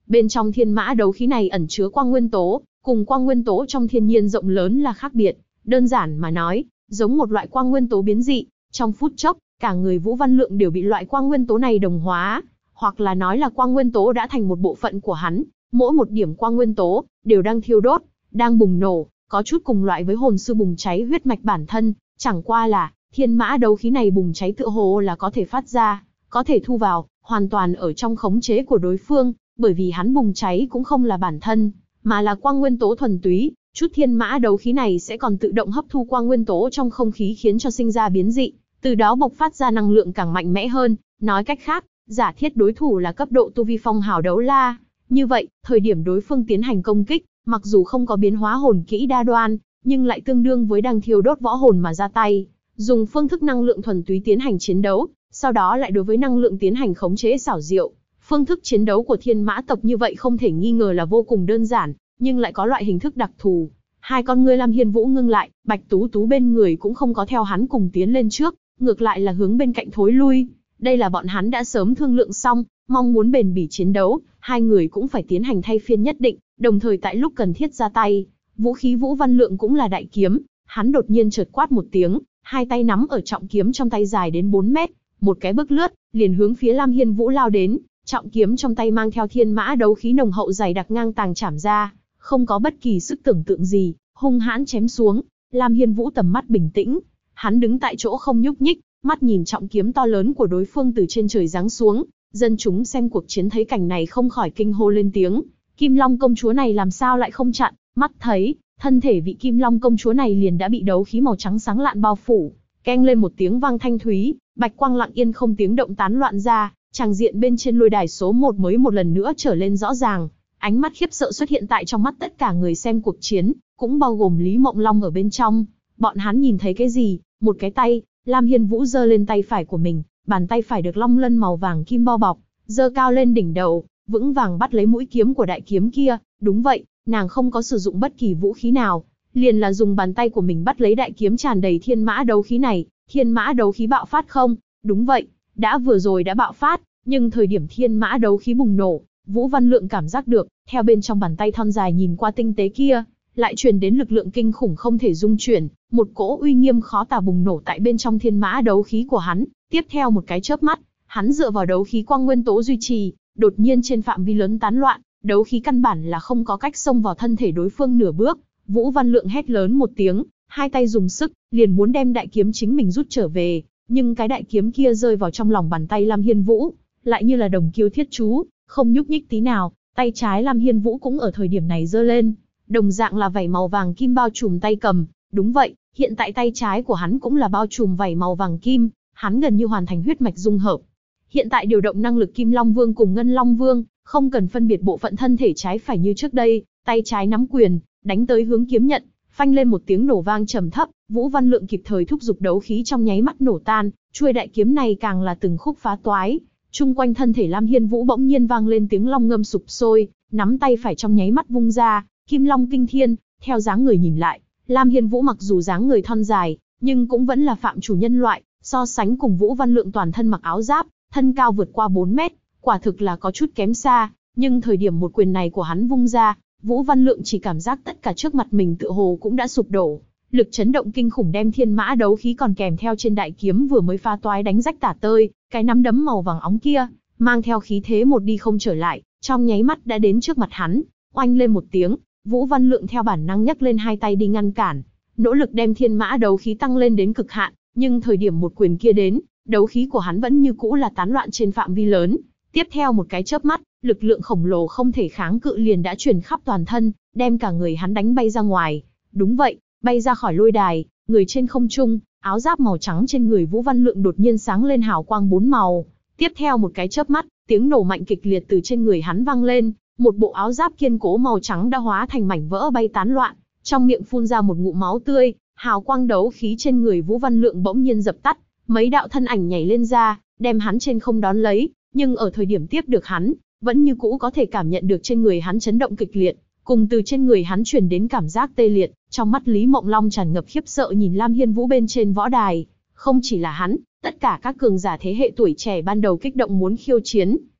Bên trong thiên mã đấu khí này ẩn chứa quang nguyên tố, cùng quang nguyên tố trong thiên nhiên rộng lớn là khác biệt. Đơn giản mà nói, giống một loại quang nguyên tố biến dị, trong phút chốc, cả người Vũ Văn Lượng đều bị loại quang nguyên tố này đồng hóa, hoặc là nói là quang nguyên tố đã thành một bộ phận của hắn, mỗi một điểm quang nguyên tố đều đang thiêu đốt, đang bùng nổ, có chút cùng loại với hồn sư bùng cháy huyết mạch bản thân, chẳng qua là thiên mã đấu khí này bùng cháy tựa hồ là có thể phát ra, có thể thu vào, hoàn toàn ở trong khống chế của đối phương, bởi vì hắn bùng cháy cũng không là bản thân, mà là quang nguyên tố thuần túy, chút thiên mã đấu khí này sẽ còn tự động hấp thu quang nguyên tố trong không khí khiến cho sinh ra biến dị, từ đó bộc phát ra năng lượng càng mạnh mẽ hơn, nói cách khác, giả thiết đối thủ là cấp độ tu vi phong hào đấu la. Như vậy, thời điểm đối phương tiến hành công kích, mặc dù không có biến hóa hồn kỹ đa đoan, nhưng lại tương đương với đang thiêu đốt võ hồn mà ra tay, dùng phương thức năng lượng thuần túy tiến hành chiến đấu, sau đó lại đối với năng lượng tiến hành khống chế xảo diệu. Phương thức chiến đấu của thiên mã tộc như vậy không thể nghi ngờ là vô cùng đơn giản, nhưng lại có loại hình thức đặc thù. Hai con ngươi Lam Hiên Vũ ngưng lại, Bạch Tú Tú bên người cũng không có theo hắn cùng tiến lên trước, ngược lại là hướng bên cạnh thối lui. Đây là bọn hắn đã sớm thương lượng xong, mong muốn bền bỉ chiến đấu, hai người cũng phải tiến hành thay phiên nhất định, đồng thời tại lúc cần thiết ra tay. Vũ khí Vũ Văn Lượng cũng là đại kiếm, hắn đột nhiên chợt quát một tiếng, hai tay nắm ở trọng kiếm trong tay dài đến 4 mét, một cái bước lướt, liền hướng phía Lam Hiên Vũ lao đến, trọng kiếm trong tay mang theo thiên mã đấu khí nồng hậu dày đặc ngang tàng chảm ra, không có bất kỳ sức tưởng tượng gì, hung hãn chém xuống. Lam Hiên Vũ tầm mắt bình tĩnh, hắn đứng tại chỗ không nhúc nhích, mắt nhìn trọng kiếm to lớn của đối phương từ trên trời giáng xuống. Dân chúng xem cuộc chiến thấy cảnh này không khỏi kinh hô lên tiếng, Kim Long công chúa này làm sao lại không chặn, mắt thấy, thân thể vị Kim Long công chúa này liền đã bị đấu khí màu trắng sáng lạn bao phủ. Keng lên một tiếng vang thanh thúy, bạch quang lặng yên không tiếng động tán loạn ra, tràng diện bên trên lôi đài số 1 mới một lần nữa trở lên rõ ràng. Ánh mắt khiếp sợ xuất hiện tại trong mắt tất cả người xem cuộc chiến, cũng bao gồm Lý Mộng Long ở bên trong. Bọn hắn nhìn thấy cái gì? Một cái tay, Lam Hiên Vũ giơ lên tay phải của mình, bàn tay phải được long lân màu vàng kim bao bọc, giơ cao lên đỉnh đầu, vững vàng bắt lấy mũi kiếm của đại kiếm kia. Đúng vậy, nàng không có sử dụng bất kỳ vũ khí nào, liền là dùng bàn tay của mình bắt lấy đại kiếm tràn đầy thiên mã đấu khí này. Thiên mã đấu khí bạo phát không? Đúng vậy, vừa rồi đã bạo phát, nhưng thời điểm thiên mã đấu khí bùng nổ, Vũ Văn Lượng cảm giác được, theo bên trong bàn tay thon dài nhìn qua tinh tế kia, lại truyền đến lực lượng kinh khủng không thể dung chuyển, một cỗ uy nghiêm khó tả bùng nổ tại bên trong thiên mã đấu khí của hắn. Tiếp theo một cái chớp mắt, hắn dựa vào đấu khí quang nguyên tố duy trì, đột nhiên trên phạm vi lớn tán loạn, đấu khí căn bản là không có cách xông vào thân thể đối phương nửa bước. Vũ Văn Lượng hét lớn một tiếng, hai tay dùng sức, liền muốn đem đại kiếm chính mình rút trở về, nhưng cái đại kiếm kia rơi vào trong lòng bàn tay Lam Hiên Vũ, lại như là đồng kiêu thiết chú, không nhúc nhích tí nào. Tay trái Lam Hiên Vũ cũng ở thời điểm này giơ lên, đồng dạng là vảy màu vàng kim bao trùm tay cầm. Đúng vậy, hiện tại tay trái của hắn cũng là bao trùm vảy màu vàng kim, hắn gần như hoàn thành huyết mạch dung hợp. Hiện tại điều động năng lực Kim Long Vương cùng Ngân Long Vương, không cần phân biệt bộ phận thân thể trái phải như trước đây, tay trái nắm quyền, đánh tới hướng kiếm nhận, phanh lên một tiếng nổ vang trầm thấp, Vũ Văn Lượng kịp thời thúc giục đấu khí trong nháy mắt nổ tan, chuôi đại kiếm này càng là từng khúc phá toái. Trung quanh thân thể Lam Hiên Vũ bỗng nhiên vang lên tiếng long ngâm sụp sôi, nắm tay phải trong nháy mắt vung ra, Kim Long kinh thiên. Theo dáng người nhìn lại, Lam Hiên Vũ mặc dù dáng người thon dài, nhưng cũng vẫn là phạm chủ nhân loại, so sánh cùng Vũ Văn Lượng toàn thân mặc áo giáp, thân cao vượt qua 4 mét, quả thực là có chút kém xa, nhưng thời điểm một quyền này của hắn vung ra, Vũ Văn Lượng chỉ cảm giác tất cả trước mặt mình tựa hồ cũng đã sụp đổ. Lực chấn động kinh khủng đem thiên mã đấu khí còn kèm theo trên đại kiếm vừa mới phá toái đánh rách tả tơi, cái nắm đấm màu vàng óng kia, mang theo khí thế một đi không trở lại, trong nháy mắt đã đến trước mặt hắn. Oanh lên một tiếng, Vũ Văn Lượng theo bản năng nhấc lên hai tay đi ngăn cản, nỗ lực đem thiên mã đấu khí tăng lên đến cực hạn, nhưng thời điểm một quyền kia đến, đấu khí của hắn vẫn như cũ là tán loạn trên phạm vi lớn. Tiếp theo một cái chớp mắt, lực lượng khổng lồ không thể kháng cự liền đã truyền khắp toàn thân, đem cả người hắn đánh bay ra ngoài. Đúng vậy, bay ra khỏi lôi đài, người trên không trung, áo giáp màu trắng trên người Vũ Văn Lượng đột nhiên sáng lên hào quang 4 màu. Tiếp theo một cái chớp mắt, tiếng nổ mạnh kịch liệt từ trên người hắn vang lên, một bộ áo giáp kiên cố màu trắng đã hóa thành mảnh vỡ bay tán loạn, trong miệng phun ra một ngụm máu tươi, hào quang đấu khí trên người Vũ Văn Lượng bỗng nhiên dập tắt, mấy đạo thân ảnh nhảy lên ra, đem hắn trên không đón lấy, nhưng ở thời điểm tiếp được hắn, vẫn như cũ có thể cảm nhận được trên người hắn chấn động kịch liệt, cùng từ trên người hắn truyền đến cảm giác tê liệt. Trong mắt Lý Mộng Long tràn ngập khiếp sợ nhìn Lam Hiên Vũ bên trên võ đài, không chỉ là hắn, tất cả các cường giả thế hệ tuổi trẻ ban đầu kích động muốn khiêu chiến.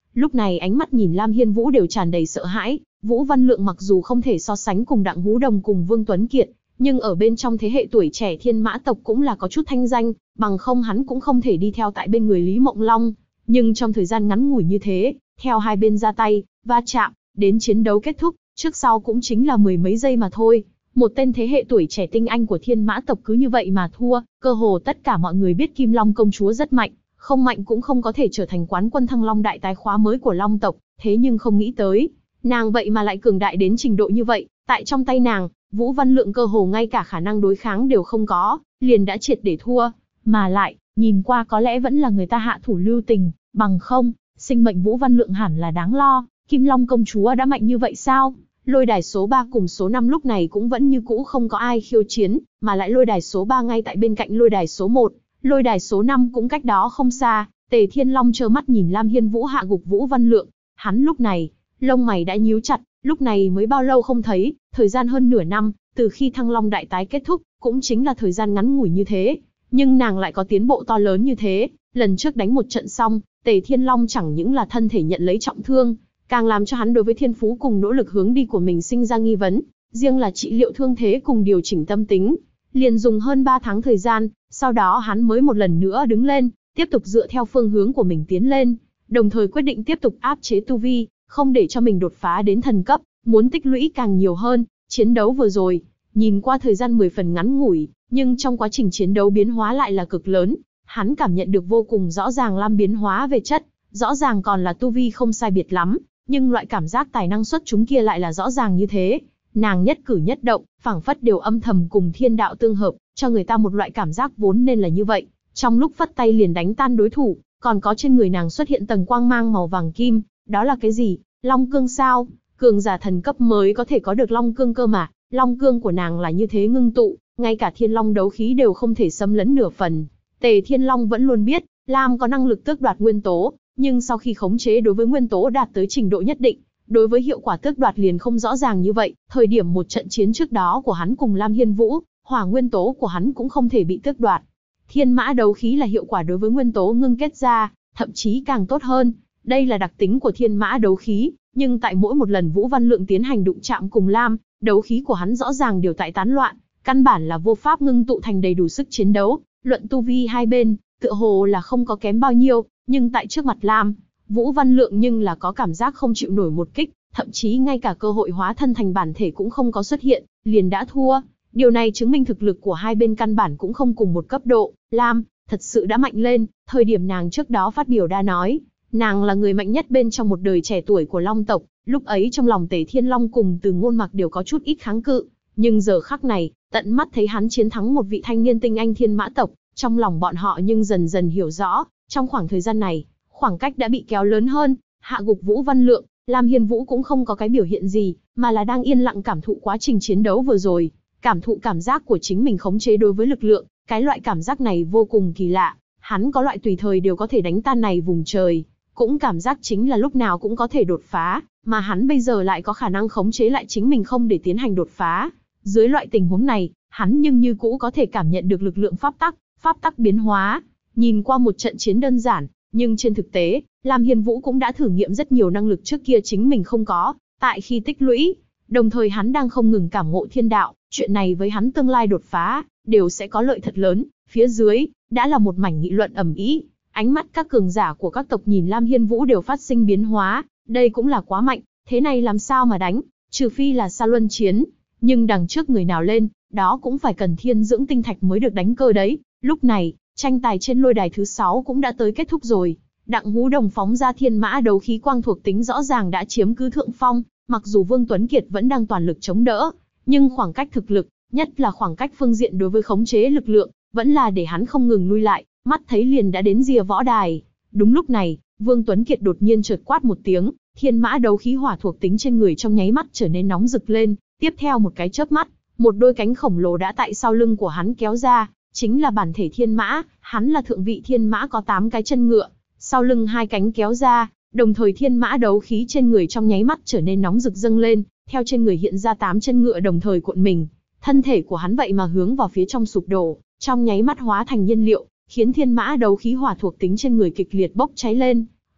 Lúc này ánh mắt nhìn Lam Hiên Vũ đều tràn đầy sợ hãi. Vũ Văn Lượng mặc dù không thể so sánh cùng Đặng Hú Đồng cùng Vương Tuấn Kiệt, nhưng ở bên trong thế hệ tuổi trẻ Thiên Mã tộc cũng là có chút thanh danh, bằng không hắn cũng không thể đi theo tại bên người Lý Mộng Long. Nhưng trong thời gian ngắn ngủi như thế, theo hai bên ra tay, va chạm, đến chiến đấu kết thúc, trước sau cũng chính là mười mấy giây mà thôi. Một tên thế hệ tuổi trẻ tinh anh của Thiên Mã tộc cứ như vậy mà thua, cơ hồ tất cả mọi người biết Kim Long công chúa rất mạnh, không mạnh cũng không có thể trở thành quán quân Thăng Long đại tái khóa mới của Long tộc, thế nhưng không nghĩ tới, nàng vậy mà lại cường đại đến trình độ như vậy, tại trong tay nàng, Vũ Văn Lượng cơ hồ ngay cả khả năng đối kháng đều không có, liền đã triệt để thua, mà lại, nhìn qua có lẽ vẫn là người ta hạ thủ lưu tình, bằng không, sinh mệnh Vũ Văn Lượng hẳn là đáng lo, Kim Long công chúa đã mạnh như vậy sao? Lôi đài số 3 cùng số 5 lúc này cũng vẫn như cũ không có ai khiêu chiến, mà lại lôi đài số 3 ngay tại bên cạnh lôi đài số 1, lôi đài số 5 cũng cách đó không xa. Tề Thiên Long trơ mắt nhìn Lam Hiên Vũ hạ gục Vũ Văn Lượng, hắn lúc này, lông mày đã nhíu chặt, lúc này mới bao lâu không thấy, thời gian hơn nửa năm, từ khi Thăng Long đại tái kết thúc, cũng chính là thời gian ngắn ngủi như thế, nhưng nàng lại có tiến bộ to lớn như thế. Lần trước đánh một trận xong, Tề Thiên Long chẳng những là thân thể nhận lấy trọng thương, càng làm cho hắn đối với thiên phú cùng nỗ lực hướng đi của mình sinh ra nghi vấn, riêng là trị liệu thương thế cùng điều chỉnh tâm tính, liền dùng hơn 3 tháng thời gian, sau đó hắn mới một lần nữa đứng lên, tiếp tục dựa theo phương hướng của mình tiến lên, đồng thời quyết định tiếp tục áp chế tu vi, không để cho mình đột phá đến thần cấp, muốn tích lũy càng nhiều hơn. Chiến đấu vừa rồi, nhìn qua thời gian 10 phần ngắn ngủi, nhưng trong quá trình chiến đấu biến hóa lại là cực lớn, hắn cảm nhận được vô cùng rõ ràng Lam biến hóa về chất, rõ ràng còn là tu vi không sai biệt lắm, nhưng loại cảm giác tài năng xuất chúng kia lại là rõ ràng như thế. Nàng nhất cử nhất động, phảng phất đều âm thầm cùng thiên đạo tương hợp, cho người ta một loại cảm giác vốn nên là như vậy. Trong lúc phất tay liền đánh tan đối thủ, còn có trên người nàng xuất hiện tầng quang mang màu vàng kim, đó là cái gì? Long cương sao? Cường giả thần cấp mới có thể có được long cương cơ mà, long cương của nàng là như thế ngưng tụ, ngay cả thiên long đấu khí đều không thể xâm lấn nửa phần. Tề Thiên Long vẫn luôn biết, Lam có năng lực tước đoạt nguyên tố, nhưng sau khi khống chế đối với nguyên tố đạt tới trình độ nhất định, đối với hiệu quả tước đoạt liền không rõ ràng như vậy. Thời điểm một trận chiến trước đó của hắn cùng Lam Hiên Vũ, hỏa nguyên tố của hắn cũng không thể bị tước đoạt. Thiên mã đấu khí là hiệu quả đối với nguyên tố ngưng kết ra, thậm chí càng tốt hơn. Đây là đặc tính của thiên mã đấu khí, nhưng tại mỗi một lần Vũ Văn Lượng tiến hành đụng chạm cùng Lam, đấu khí của hắn rõ ràng đều tại tán loạn, căn bản là vô pháp ngưng tụ thành đầy đủ sức chiến đấu. Luận tu vi hai bên, tựa hồ là không có kém bao nhiêu, nhưng tại trước mặt Lam, Vũ Văn Lượng nhưng là có cảm giác không chịu nổi một kích, thậm chí ngay cả cơ hội hóa thân thành bản thể cũng không có xuất hiện, liền đã thua. Điều này chứng minh thực lực của hai bên căn bản cũng không cùng một cấp độ. Lam thật sự đã mạnh lên, thời điểm nàng trước đó phát biểu đã nói, nàng là người mạnh nhất bên trong một đời trẻ tuổi của Long tộc. Lúc ấy trong lòng Tề Thiên Long cùng Từ Ngôn Mặc đều có chút ít kháng cự, nhưng giờ khắc này, tận mắt thấy hắn chiến thắng một vị thanh niên tinh anh Thiên Mã tộc, trong lòng bọn họ nhưng dần dần hiểu rõ, trong khoảng thời gian này, khoảng cách đã bị kéo lớn hơn. Hạ gục Vũ Văn Lượng, Lam Hiên Vũ cũng không có cái biểu hiện gì, mà là đang yên lặng cảm thụ quá trình chiến đấu vừa rồi, cảm thụ cảm giác của chính mình khống chế đối với lực lượng. Cái loại cảm giác này vô cùng kỳ lạ, hắn có loại tùy thời đều có thể đánh tan này vùng trời, cũng cảm giác chính là lúc nào cũng có thể đột phá, mà hắn bây giờ lại có khả năng khống chế lại chính mình không để tiến hành đột phá. Dưới loại tình huống này, hắn nhưng như cũ có thể cảm nhận được lực lượng pháp tắc biến hóa. Nhìn qua một trận chiến đơn giản, nhưng trên thực tế, Lam Hiên Vũ cũng đã thử nghiệm rất nhiều năng lực trước kia chính mình không có, tại khi tích lũy, đồng thời hắn đang không ngừng cảm ngộ thiên đạo, chuyện này với hắn tương lai đột phá, đều sẽ có lợi thật lớn. Phía dưới, đã là một mảnh nghị luận ầm ĩ, ánh mắt các cường giả của các tộc nhìn Lam Hiên Vũ đều phát sinh biến hóa, đây cũng là quá mạnh, thế này làm sao mà đánh, trừ phi là Sa Luân chiến, nhưng đằng trước người nào lên, đó cũng phải cần thiên dưỡng tinh thạch mới được đánh cơ đấy. Lúc này, tranh tài trên lôi đài thứ 6 cũng đã tới kết thúc rồi. Đặng Hú Đồng phóng ra thiên mã đấu khí quang thuộc tính rõ ràng đã chiếm cứ thượng phong, mặc dù Vương Tuấn Kiệt vẫn đang toàn lực chống đỡ, nhưng khoảng cách thực lực, nhất là khoảng cách phương diện đối với khống chế lực lượng, vẫn là để hắn không ngừng lui lại, mắt thấy liền đã đến rìa võ đài. Đúng lúc này, Vương Tuấn Kiệt đột nhiên chợt quát một tiếng, thiên mã đấu khí hỏa thuộc tính trên người trong nháy mắt trở nên nóng rực lên, tiếp theo một cái chớp mắt, một đôi cánh khổng lồ đã tại sau lưng của hắn kéo ra, chính là bản thể thiên mã. Hắn là thượng vị thiên mã có 8 cái chân ngựa, sau lưng 2 cánh kéo ra, đồng thời thiên mã đấu khí trên người trong nháy mắt trở nên nóng rực dâng lên, theo trên người hiện ra 8 chân ngựa đồng thời cuộn mình, thân thể của hắn vậy mà hướng vào phía trong sụp đổ, trong nháy mắt hóa thành nhiên liệu, khiến thiên mã đấu khí hỏa thuộc tính trên người kịch liệt bốc cháy lên.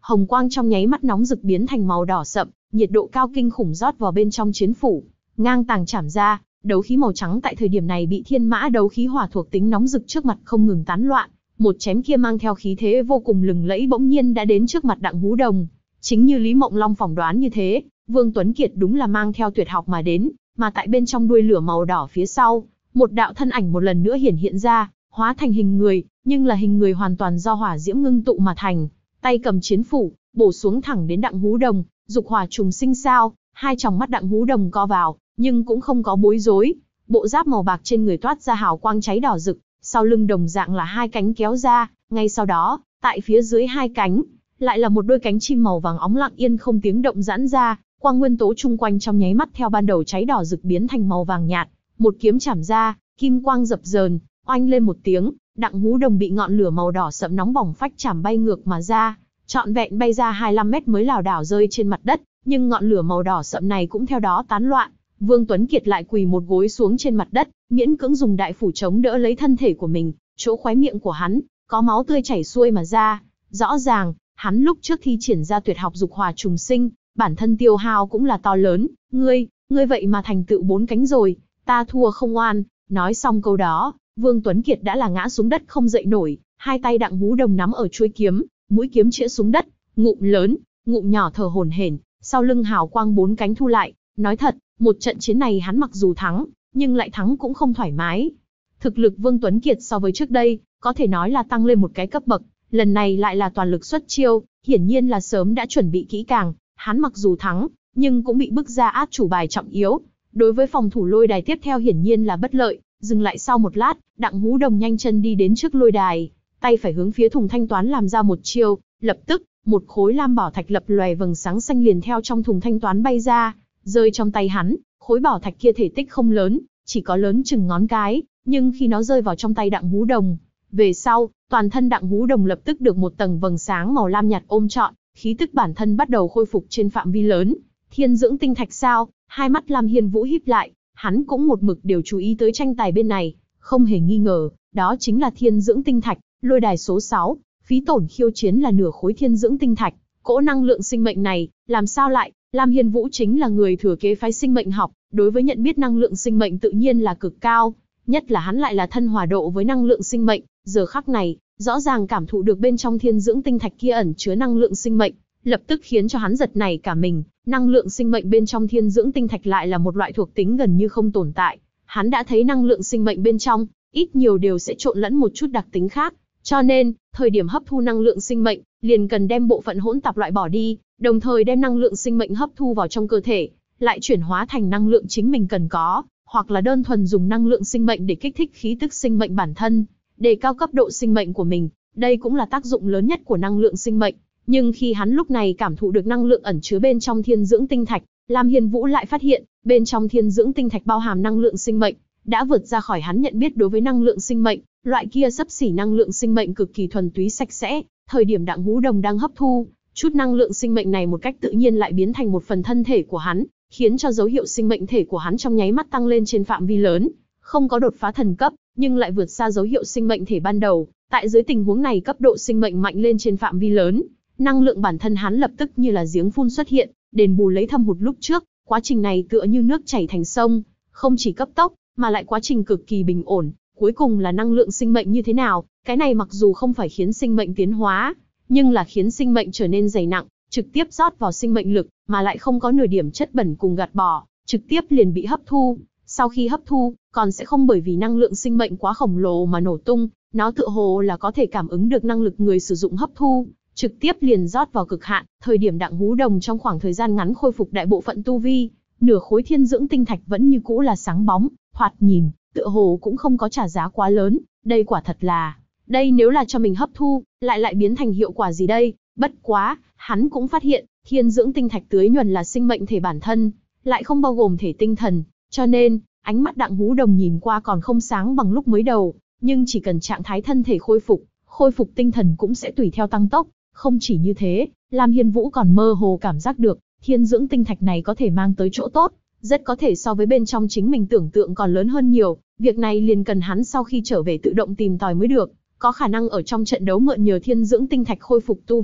hồng quang trong nháy mắt nóng rực biến thành màu đỏ sậm, nhiệt độ cao kinh khủng rót vào bên trong chiến phủ. Ngang tàng chảm ra, đấu khí màu trắng tại thời điểm này bị thiên mã đấu khí hỏa thuộc tính nóng rực trước mặt không ngừng tán loạn. Một chém kia mang theo khí thế vô cùng lừng lẫy bỗng nhiên đã đến trước mặt Đặng Hú Đồng. Chính như Lý Mộng Long phỏng đoán như thế, Vương Tuấn Kiệt đúng là mang theo tuyệt học mà đến, mà tại bên trong đuôi lửa màu đỏ phía sau, một đạo thân ảnh một lần nữa hiển hiện ra, hóa thành hình người, nhưng là hình người hoàn toàn do hỏa diễm ngưng tụ mà thành, tay cầm chiến phủ, bổ xuống thẳng đến Đặng Hú Đồng, dục hỏa trùng sinh sao? Hai tròng mắt Đặng Hú Đồng co vào, nhưng cũng không có bối rối. Bộ giáp màu bạc trên người toát ra hào quang cháy đỏ rực, sau lưng đồng dạng là hai cánh kéo ra, ngay sau đó, tại phía dưới hai cánh, lại là một đôi cánh chim màu vàng óng lặng yên không tiếng động giãn ra, quang nguyên tố chung quanh trong nháy mắt theo ban đầu cháy đỏ rực biến thành màu vàng nhạt, một kiếm chảm ra, kim quang dập dờn, oanh lên một tiếng, Đặng Hú Đồng bị ngọn lửa màu đỏ sẫm nóng bỏng phách chảm bay ngược mà ra, trọn vẹn bay ra 25 mét mới lảo đảo rơi trên mặt đất, nhưng ngọn lửa màu đỏ sẫm này cũng theo đó tán loạn. Vương Tuấn Kiệt lại quỳ một gối xuống trên mặt đất, miễn cưỡng dùng đại phủ chống đỡ lấy thân thể của mình, chỗ khóe miệng của hắn có máu tươi chảy xuôi mà ra. Rõ ràng, hắn lúc trước thi triển ra tuyệt học dục hỏa trùng sinh, bản thân tiêu hao cũng là to lớn. Ngươi vậy mà thành tựu 4 cánh rồi, ta thua không oan. Nói xong câu đó, Vương Tuấn Kiệt đã là ngã xuống đất không dậy nổi, hai tay Đặng Hú Đồng nắm ở chuôi kiếm, mũi kiếm chĩa xuống đất, ngụm lớn, ngụm nhỏ thở hổn hển, sau lưng hào quang 4 cánh thu lại. Nói thật, một trận chiến này hắn mặc dù thắng, nhưng lại thắng cũng không thoải mái. Thực lực Vương Tuấn Kiệt so với trước đây, có thể nói là tăng lên một cái cấp bậc, lần này lại là toàn lực xuất chiêu, hiển nhiên là sớm đã chuẩn bị kỹ càng. Hắn mặc dù thắng, nhưng cũng bị bức ra át chủ bài trọng yếu. Đối với phòng thủ lôi đài tiếp theo hiển nhiên là bất lợi. Dừng lại sau một lát, Đặng Hú Đồng nhanh chân đi đến trước lôi đài, tay phải hướng phía thùng thanh toán làm ra một chiêu, lập tức, một khối lam bảo thạch lập lòe vầng sáng xanh liền theo trong thùng thanh toán bay ra, rơi trong tay hắn. Khối bảo thạch kia thể tích không lớn, chỉ có lớn chừng ngón cái, nhưng khi nó rơi vào trong tay Đặng Hú Đồng, về sau, toàn thân Đặng Hú Đồng lập tức được một tầng vầng sáng màu lam nhạt ôm trọn, khí tức bản thân bắt đầu khôi phục trên phạm vi lớn. Thiên dưỡng tinh thạch sao? Hai mắt Lam Hiên Vũ híp lại, hắn cũng một mực đều chú ý tới tranh tài bên này, không hề nghi ngờ, đó chính là thiên dưỡng tinh thạch, lôi đài số 6, phí tổn khiêu chiến là nửa khối thiên dưỡng tinh thạch. Cỗ năng lượng sinh mệnh này, làm sao lại? Lam Hiên Vũ chính là người thừa kế phái sinh mệnh học, đối với nhận biết năng lượng sinh mệnh tự nhiên là cực cao, nhất là hắn lại là thân hòa độ với năng lượng sinh mệnh, giờ khắc này, rõ ràng cảm thụ được bên trong thiên dưỡng tinh thạch kia ẩn chứa năng lượng sinh mệnh, lập tức khiến cho hắn giật nảy cả mình. Năng lượng sinh mệnh bên trong thiên dưỡng tinh thạch lại là một loại thuộc tính gần như không tồn tại. Hắn đã thấy năng lượng sinh mệnh bên trong, ít nhiều đều sẽ trộn lẫn một chút đặc tính khác, cho nên, thời điểm hấp thu năng lượng sinh mệnh, liền cần đem bộ phận hỗn tạp loại bỏ đi, đồng thời đem năng lượng sinh mệnh hấp thu vào trong cơ thể, lại chuyển hóa thành năng lượng chính mình cần có, hoặc là đơn thuần dùng năng lượng sinh mệnh để kích thích khí tức sinh mệnh bản thân, đề cao cấp độ sinh mệnh của mình. Đây cũng là tác dụng lớn nhất của năng lượng sinh mệnh. Nhưng khi hắn lúc này cảm thụ được năng lượng ẩn chứa bên trong thiên dưỡng tinh thạch, Lam Hiên Vũ lại phát hiện, bên trong thiên dưỡng tinh thạch bao hàm năng lượng sinh mệnh, đã vượt ra khỏi hắn nhận biết đối với năng lượng sinh mệnh, loại kia xấp xỉ năng lượng sinh mệnh cực kỳ thuần túy sạch sẽ. Thời điểm Đặng Hú Đồng đang hấp thu, chút năng lượng sinh mệnh này một cách tự nhiên lại biến thành một phần thân thể của hắn, khiến cho dấu hiệu sinh mệnh thể của hắn trong nháy mắt tăng lên trên phạm vi lớn, không có đột phá thần cấp, nhưng lại vượt xa dấu hiệu sinh mệnh thể ban đầu. Tại dưới tình huống này cấp độ sinh mệnh mạnh lên trên phạm vi lớn, năng lượng bản thân hắn lập tức như là giếng phun xuất hiện, đền bù lấy thâm hụt lúc trước. Quá trình này tựa như nước chảy thành sông, không chỉ cấp tốc, mà lại quá trình cực kỳ bình ổn. Cuối cùng là năng lượng sinh mệnh như thế nào? Cái này mặc dù không phải khiến sinh mệnh tiến hóa, nhưng là khiến sinh mệnh trở nên dày nặng, trực tiếp rót vào sinh mệnh lực, mà lại không có nửa điểm chất bẩn cùng gạt bỏ, trực tiếp liền bị hấp thu. Sau khi hấp thu, còn sẽ không bởi vì năng lượng sinh mệnh quá khổng lồ mà nổ tung, nó tựa hồ là có thể cảm ứng được năng lực người sử dụng hấp thu, trực tiếp liền rót vào cực hạn. Thời điểm Đặng Hú Đồng trong khoảng thời gian ngắn khôi phục đại bộ phận tu vi, nửa khối thiên dưỡng tinh thạch vẫn như cũ là sáng bóng, thoạt nhìn, tựa hồ cũng không có trả giá quá lớn. Đây quả thật là, đây nếu là cho mình hấp thu, lại biến thành hiệu quả gì đây? Bất quá, hắn cũng phát hiện, thiên dưỡng tinh thạch tưới nhuần là sinh mệnh thể bản thân, lại không bao gồm thể tinh thần, cho nên, ánh mắt Đặng Hú Đồng nhìn qua còn không sáng bằng lúc mới đầu, nhưng chỉ cần trạng thái thân thể khôi phục tinh thần cũng sẽ tùy theo tăng tốc. Không chỉ như thế, Lam Hiên Vũ còn mơ hồ cảm giác được, thiên dưỡng tinh thạch này có thể mang tới chỗ tốt, rất có thể so với bên trong chính mình tưởng tượng còn lớn hơn nhiều. Việc này liền cần hắn sau khi trở về tự động tìm tòi mới được, có khả năng ở trong trận đấu mượn nhờ thiên dưỡng tinh thạch khôi phục tu vi,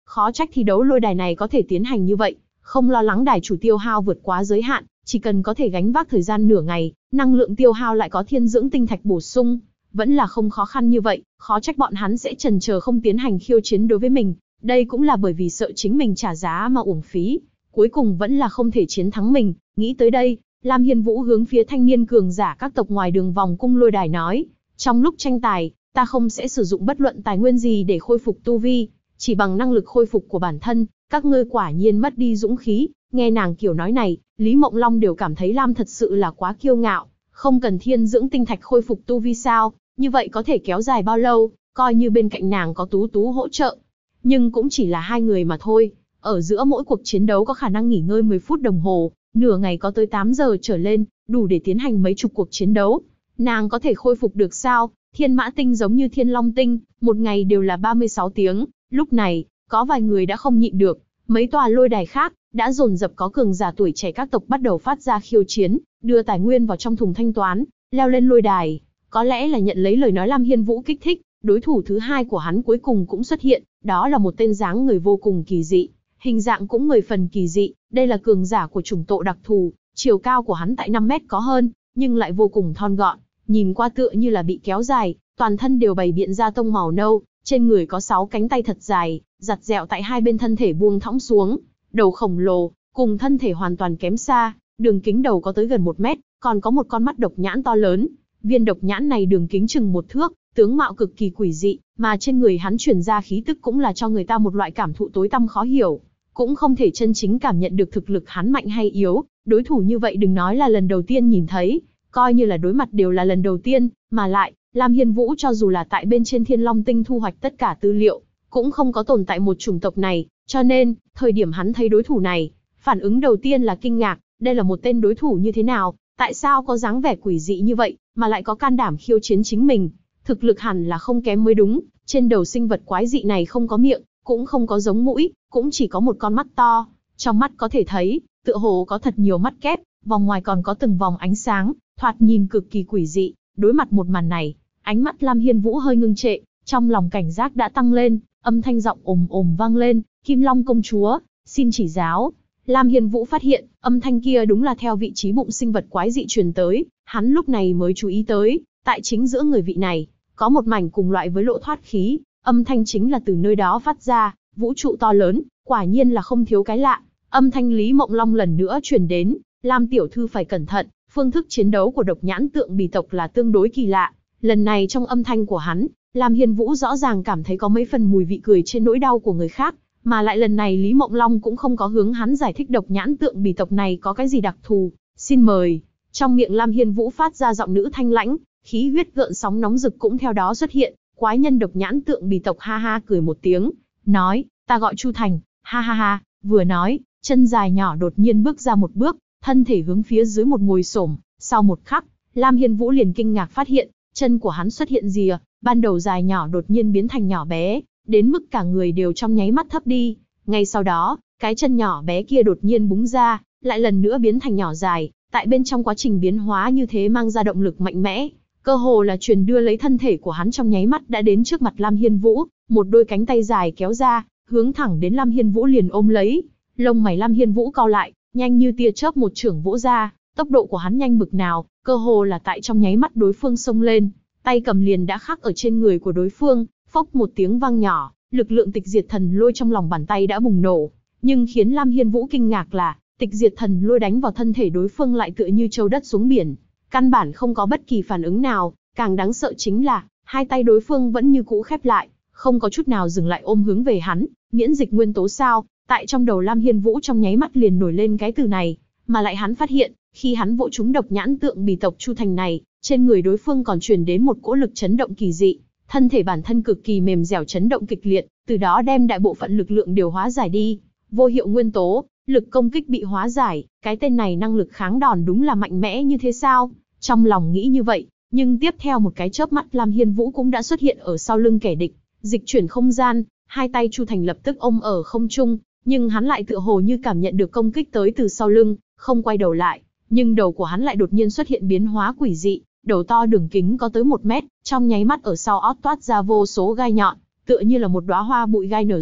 khó trách thi đấu lôi đài này có thể tiến hành như vậy, không lo lắng đài chủ tiêu hao vượt quá giới hạn, chỉ cần có thể gánh vác thời gian nửa ngày, năng lượng tiêu hao lại có thiên dưỡng tinh thạch bổ sung, vẫn là không khó khăn như vậy, khó trách bọn hắn sẽ chần chờ không tiến hành khiêu chiến đối với mình, đây cũng là bởi vì sợ chính mình trả giá mà uổng phí, cuối cùng vẫn là không thể chiến thắng mình. Nghĩ tới đây, Lam Hiên Vũ hướng phía thanh niên cường giả các tộc ngoài đường vòng cung lôi đài nói, trong lúc tranh tài, ta không sẽ sử dụng bất luận tài nguyên gì để khôi phục tu vi, chỉ bằng năng lực khôi phục của bản thân, các ngươi quả nhiên mất đi dũng khí. Nghe nàng kiểu nói này, Lý Mộng Long đều cảm thấy Lam thật sự là quá kiêu ngạo, không cần thiên dưỡng tinh thạch khôi phục tu vi sao, như vậy có thể kéo dài bao lâu, coi như bên cạnh nàng có Tú Tú hỗ trợ. Nhưng cũng chỉ là 2 người mà thôi, ở giữa mỗi cuộc chiến đấu có khả năng nghỉ ngơi 10 phút đồng hồ, nửa ngày có tới 8 giờ trở lên, đủ để tiến hành mấy chục cuộc chiến đấu. Nàng có thể khôi phục được sao? Thiên Mã Tinh giống như Thiên Long Tinh, một ngày đều là 36 tiếng, lúc này, có vài người đã không nhịn được, mấy tòa lôi đài khác đã dồn dập có cường giả tuổi trẻ các tộc bắt đầu phát ra khiêu chiến, đưa tài nguyên vào trong thùng thanh toán, leo lên lôi đài. Có lẽ là nhận lấy lời nói Lam Hiên Vũ kích thích, đối thủ thứ hai của hắn cuối cùng cũng xuất hiện, đó là một tên dáng người vô cùng kỳ dị, hình dạng cũng 10 phần kỳ dị, đây là cường giả của chủng tộc đặc thù, chiều cao của hắn tại 5 mét có hơn, nhưng lại vô cùng thon gọn, nhìn qua tựa như là bị kéo dài, toàn thân đều bày biện ra tông màu nâu, trên người có 6 cánh tay thật dài, giặt dẹo tại hai bên thân thể buông thõng xuống, đầu khổng lồ, cùng thân thể hoàn toàn kém xa, đường kính đầu có tới gần 1 mét, còn có một con mắt độc nhãn to lớn. Viên độc nhãn này đường kính chừng 1 thước, tướng mạo cực kỳ quỷ dị, mà trên người hắn truyền ra khí tức cũng là cho người ta một loại cảm thụ tối tăm khó hiểu, cũng không thể chân chính cảm nhận được thực lực hắn mạnh hay yếu, đối thủ như vậy đừng nói là lần đầu tiên nhìn thấy, coi như là đối mặt đều là lần đầu tiên, mà lại, Lam Hiên Vũ cho dù là tại bên trên Thiên Long Tinh thu hoạch tất cả tư liệu, cũng không có tồn tại một chủng tộc này, cho nên, thời điểm hắn thấy đối thủ này, phản ứng đầu tiên là kinh ngạc, đây là một tên đối thủ như thế nào, tại sao có dáng vẻ quỷ dị như vậy, mà lại có can đảm khiêu chiến chính mình, thực lực hẳn là không kém mới đúng, trên đầu sinh vật quái dị này không có miệng, cũng không có giống mũi, cũng chỉ có một con mắt to, trong mắt có thể thấy, tựa hồ có thật nhiều mắt kép, vòng ngoài còn có từng vòng ánh sáng, thoạt nhìn cực kỳ quỷ dị. Đối mặt một màn này, ánh mắt Lam Hiên Vũ hơi ngưng trệ, trong lòng cảnh giác đã tăng lên, âm thanh giọng ồm ồm vang lên, Kim Long công chúa, xin chỉ giáo. Lam Hiên Vũ phát hiện, âm thanh kia đúng là theo vị trí bụng sinh vật quái dị truyền tới, hắn lúc này mới chú ý tới, tại chính giữa người vị này, có một mảnh cùng loại với lộ thoát khí, âm thanh chính là từ nơi đó phát ra, vũ trụ to lớn, quả nhiên là không thiếu cái lạ. Âm thanh Lý Mộng Long lần nữa truyền đến, Lam tiểu thư phải cẩn thận, phương thức chiến đấu của độc nhãn tượng bì tộc là tương đối kỳ lạ. Lần này trong âm thanh của hắn, Lam Hiên Vũ rõ ràng cảm thấy có mấy phần mùi vị cười trên nỗi đau của người khác, mà lại lần này Lý Mộng Long cũng không có hướng hắn giải thích độc nhãn tượng bì tộc này có cái gì đặc thù. Xin mời. Trong miệng Lam Hiên Vũ phát ra giọng nữ thanh lãnh, khí huyết gợn sóng nóng rực cũng theo đó xuất hiện. Quái nhân độc nhãn tượng bì tộc ha ha cười một tiếng, nói, ta gọi Chu Thành, ha ha ha. Vừa nói, chân dài nhỏ đột nhiên bước ra một bước, thân thể hướng phía dưới một ngồi xổm. Sau một khắc, Lam Hiên Vũ liền kinh ngạc phát hiện, chân của hắn xuất hiện rìa, ban đầu dài nhỏ đột nhiên biến thành nhỏ bé, đến mức cả người đều trong nháy mắt thấp đi. Ngay sau đó, cái chân nhỏ bé kia đột nhiên búng ra, lại lần nữa biến thành nhỏ dài, tại bên trong quá trình biến hóa như thế mang ra động lực mạnh mẽ, cơ hồ là truyền đưa lấy thân thể của hắn trong nháy mắt đã đến trước mặt Lam Hiên Vũ, một đôi cánh tay dài kéo ra, hướng thẳng đến Lam Hiên Vũ liền ôm lấy. Lông mày Lam Hiên Vũ cau lại, nhanh như tia chớp một chưởng vỗ ra, tốc độ của hắn nhanh bực nào, cơ hồ là tại trong nháy mắt đối phương xông lên, tay cầm liền đã khắc ở trên người của đối phương, phốc một tiếng vang nhỏ, lực lượng tịch diệt thần lôi trong lòng bàn tay đã bùng nổ, nhưng khiến Lam Hiên Vũ kinh ngạc là, tịch diệt thần lôi đánh vào thân thể đối phương lại tựa như châu đất xuống biển, căn bản không có bất kỳ phản ứng nào, càng đáng sợ chính là, hai tay đối phương vẫn như cũ khép lại, không có chút nào dừng lại ôm hướng về hắn, miễn dịch nguyên tố sao? Tại trong đầu Lam Hiên Vũ trong nháy mắt liền nổi lên cái từ này, mà lại hắn phát hiện, khi hắn vỗ trúng độc nhãn tượng bì tộc Chu Thành này, trên người đối phương còn truyền đến một cỗ lực chấn động kỳ dị, thân thể bản thân cực kỳ mềm dẻo chấn động kịch liệt, từ đó đem đại bộ phận lực lượng điều hóa giải đi, vô hiệu nguyên tố, lực công kích bị hóa giải, cái tên này năng lực kháng đòn đúng là mạnh mẽ như thế sao? Trong lòng nghĩ như vậy, nhưng tiếp theo một cái chớp mắt Lam Hiên Vũ cũng đã xuất hiện ở sau lưng kẻ địch, dịch chuyển không gian, hai tay Chu Thành lập tức ôm ở không trung, nhưng hắn lại tựa hồ như cảm nhận được công kích tới từ sau lưng, không quay đầu lại, nhưng đầu của hắn lại đột nhiên xuất hiện biến hóa quỷ dị, đầu to đường kính có tới 1 mét, trong nháy mắt ở sau ót toát ra vô số gai nhọn, tựa như là một đóa hoa bụi gai nở rộ,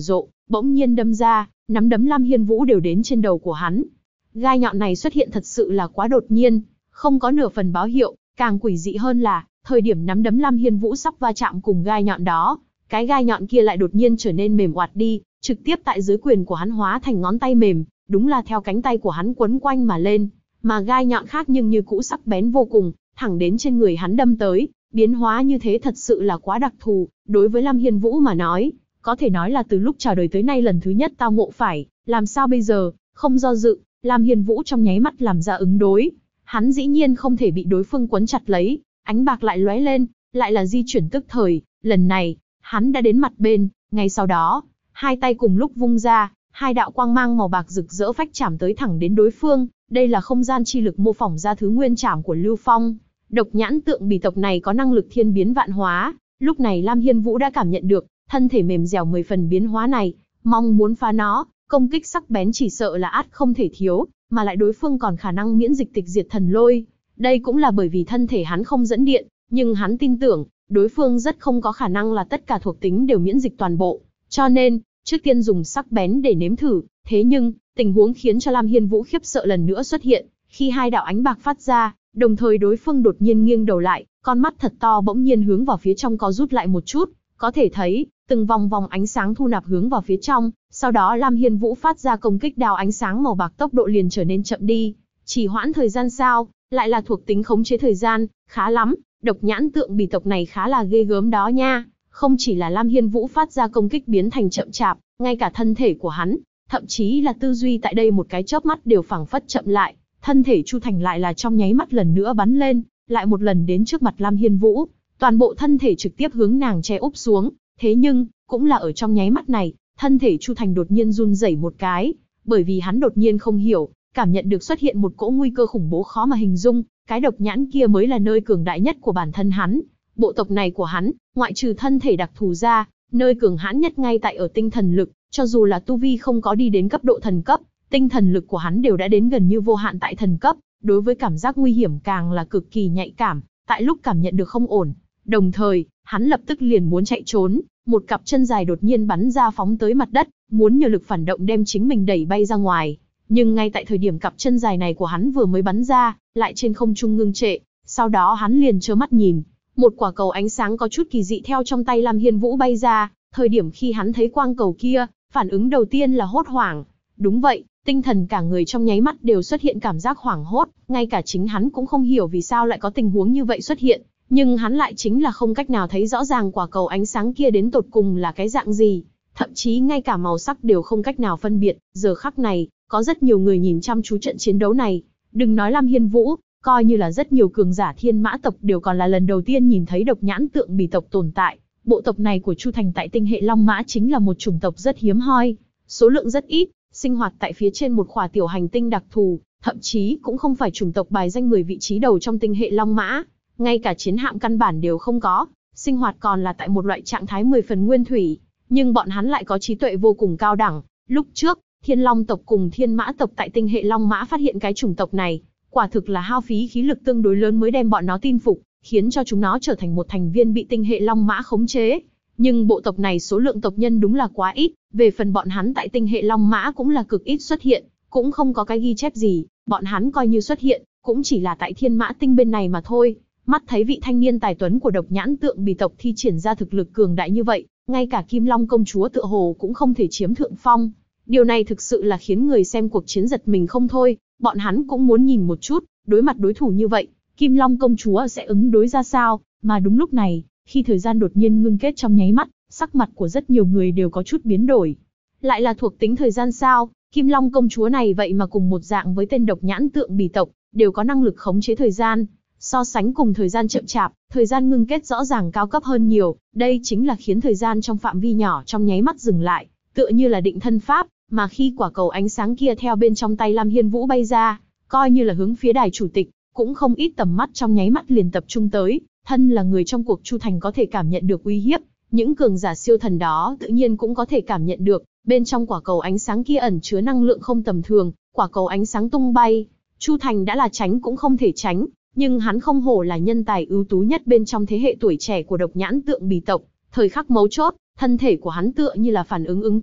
bỗng nhiên đâm ra, nắm đấm Lam Hiên Vũ đều đến trên đầu của hắn. Gai nhọn này xuất hiện thật sự là quá đột nhiên, không có nửa phần báo hiệu, càng quỷ dị hơn là, thời điểm nắm đấm Lam Hiên Vũ sắp va chạm cùng gai nhọn đó, cái gai nhọn kia lại đột nhiên trở nên mềm oặt đi, trực tiếp tại dưới quyền của hắn hóa thành ngón tay mềm, đúng là theo cánh tay của hắn quấn quanh mà lên, mà gai nhọn khác nhưng như cũ sắc bén vô cùng, thẳng đến trên người hắn đâm tới, biến hóa như thế thật sự là quá đặc thù, đối với Lam Hiên Vũ mà nói, có thể nói là từ lúc chào đời tới nay lần thứ nhất tao ngộ phải, làm sao bây giờ, không do dự, Lam Hiên Vũ trong nháy mắt làm ra ứng đối, hắn dĩ nhiên không thể bị đối phương quấn chặt lấy, ánh bạc lại lóe lên, lại là di chuyển tức thời, lần này, hắn đã đến mặt bên, ngay sau đó, hai tay cùng lúc vung ra, hai đạo quang mang màu bạc rực rỡ phách chạm tới thẳng đến đối phương, đây là không gian chi lực mô phỏng ra thứ nguyên trảm của Lưu Phong. Độc nhãn tượng bì tộc này có năng lực thiên biến vạn hóa, lúc này Lam Hiên Vũ đã cảm nhận được, thân thể mềm dẻo 10 phần biến hóa này, mong muốn phá nó, công kích sắc bén chỉ sợ là ắt không thể thiếu, mà lại đối phương còn khả năng miễn dịch tịch diệt thần lôi. Đây cũng là bởi vì thân thể hắn không dẫn điện, nhưng hắn tin tưởng, đối phương rất không có khả năng là tất cả thuộc tính đều miễn dịch toàn bộ, cho nên, trước tiên dùng sắc bén để nếm thử, thế nhưng, tình huống khiến cho Lam Hiên Vũ khiếp sợ lần nữa xuất hiện, khi hai đạo ánh bạc phát ra, đồng thời đối phương đột nhiên nghiêng đầu lại, con mắt thật to bỗng nhiên hướng vào phía trong co rút lại một chút, có thể thấy, từng vòng vòng ánh sáng thu nạp hướng vào phía trong, sau đó Lam Hiên Vũ phát ra công kích đao ánh sáng màu bạc tốc độ liền trở nên chậm đi, chỉ hoãn thời gian sao, lại là thuộc tính khống chế thời gian, khá lắm, độc nhãn tượng bì tộc này khá là ghê gớm đó nha, không chỉ là Lam Hiên Vũ phát ra công kích biến thành chậm chạp, ngay cả thân thể của hắn, thậm chí là tư duy tại đây một cái chớp mắt đều phảng phất chậm lại, thân thể Chu Thành lại là trong nháy mắt lần nữa bắn lên, lại một lần đến trước mặt Lam Hiên Vũ, toàn bộ thân thể trực tiếp hướng nàng che úp xuống, thế nhưng, cũng là ở trong nháy mắt này, thân thể Chu Thành đột nhiên run rẩy một cái, bởi vì hắn đột nhiên không hiểu, cảm nhận được xuất hiện một cỗ nguy cơ khủng bố khó mà hình dung, cái độc nhãn kia mới là nơi cường đại nhất của bản thân hắn. Bộ tộc này của hắn, ngoại trừ thân thể đặc thù ra, nơi cường hãn nhất ngay tại ở tinh thần lực, cho dù là tu vi không có đi đến cấp độ thần cấp, tinh thần lực của hắn đều đã đến gần như vô hạn tại thần cấp, đối với cảm giác nguy hiểm càng là cực kỳ nhạy cảm, tại lúc cảm nhận được không ổn, đồng thời, hắn lập tức liền muốn chạy trốn, một cặp chân dài đột nhiên bắn ra phóng tới mặt đất, muốn nhờ lực phản động đem chính mình đẩy bay ra ngoài. Nhưng ngay tại thời điểm cặp chân dài này của hắn vừa mới bắn ra, lại trên không trung ngưng trệ, sau đó hắn liền trơ mắt nhìn, một quả cầu ánh sáng có chút kỳ dị theo trong tay Lam Hiên Vũ bay ra, thời điểm khi hắn thấy quang cầu kia, phản ứng đầu tiên là hốt hoảng. Đúng vậy, tinh thần cả người trong nháy mắt đều xuất hiện cảm giác hoảng hốt, ngay cả chính hắn cũng không hiểu vì sao lại có tình huống như vậy xuất hiện, nhưng hắn lại chính là không cách nào thấy rõ ràng quả cầu ánh sáng kia đến tột cùng là cái dạng gì, thậm chí ngay cả màu sắc đều không cách nào phân biệt. Giờ khắc này, có rất nhiều người nhìn chăm chú trận chiến đấu này, đừng nói Lam Hiên Vũ, coi như là rất nhiều cường giả Thiên Mã tộc đều còn là lần đầu tiên nhìn thấy độc nhãn tượng bì tộc tồn tại. Bộ tộc này của Chu Thành tại tinh hệ Long Mã chính là một chủng tộc rất hiếm hoi, số lượng rất ít, sinh hoạt tại phía trên một khỏa tiểu hành tinh đặc thù, thậm chí cũng không phải chủng tộc bài danh 10 vị trí đầu trong tinh hệ Long Mã, ngay cả chiến hạm căn bản đều không có, sinh hoạt còn là tại một loại trạng thái 10 phần nguyên thủy, nhưng bọn hắn lại có trí tuệ vô cùng cao đẳng. Lúc trước, Thiên Long tộc cùng Thiên Mã tộc tại tinh hệ Long Mã phát hiện cái chủng tộc này, quả thực là hao phí khí lực tương đối lớn mới đem bọn nó tin phục, khiến cho chúng nó trở thành một thành viên bị tinh hệ Long Mã khống chế. Nhưng bộ tộc này số lượng tộc nhân đúng là quá ít, về phần bọn hắn tại tinh hệ Long Mã cũng là cực ít xuất hiện, cũng không có cái ghi chép gì, bọn hắn coi như xuất hiện, cũng chỉ là tại Thiên Mã tinh bên này mà thôi. Mắt thấy vị thanh niên tài tuấn của độc nhãn tượng bì tộc thi triển ra thực lực cường đại như vậy, ngay cả Kim Long công chúa tựa hồ cũng không thể chiếm thượng phong. Điều này thực sự là khiến người xem cuộc chiến giật mình không thôi, bọn hắn cũng muốn nhìn một chút, đối mặt đối thủ như vậy, Kim Long công chúa sẽ ứng đối ra sao, mà đúng lúc này, khi thời gian đột nhiên ngưng kết trong nháy mắt, sắc mặt của rất nhiều người đều có chút biến đổi. Lại là thuộc tính thời gian sao, Kim Long công chúa này vậy mà cùng một dạng với tên độc nhãn tượng bì tộc, đều có năng lực khống chế thời gian. So sánh cùng thời gian chậm chạp, thời gian ngưng kết rõ ràng cao cấp hơn nhiều, đây chính là khiến thời gian trong phạm vi nhỏ trong nháy mắt dừng lại, tựa như là định thân pháp, mà khi quả cầu ánh sáng kia theo bên trong tay Lam Hiên Vũ bay ra, coi như là hướng phía đài chủ tịch, cũng không ít tầm mắt trong nháy mắt liền tập trung tới, thân là người trong cuộc Chu Thành có thể cảm nhận được uy hiếp, những cường giả siêu thần đó tự nhiên cũng có thể cảm nhận được, bên trong quả cầu ánh sáng kia ẩn chứa năng lượng không tầm thường, quả cầu ánh sáng tung bay, Chu Thành đã là tránh cũng không thể tránh. Nhưng hắn không hổ là nhân tài ưu tú nhất bên trong thế hệ tuổi trẻ của độc nhãn tượng bì tộc, thời khắc mấu chốt, thân thể của hắn tựa như là phản ứng ứng kích,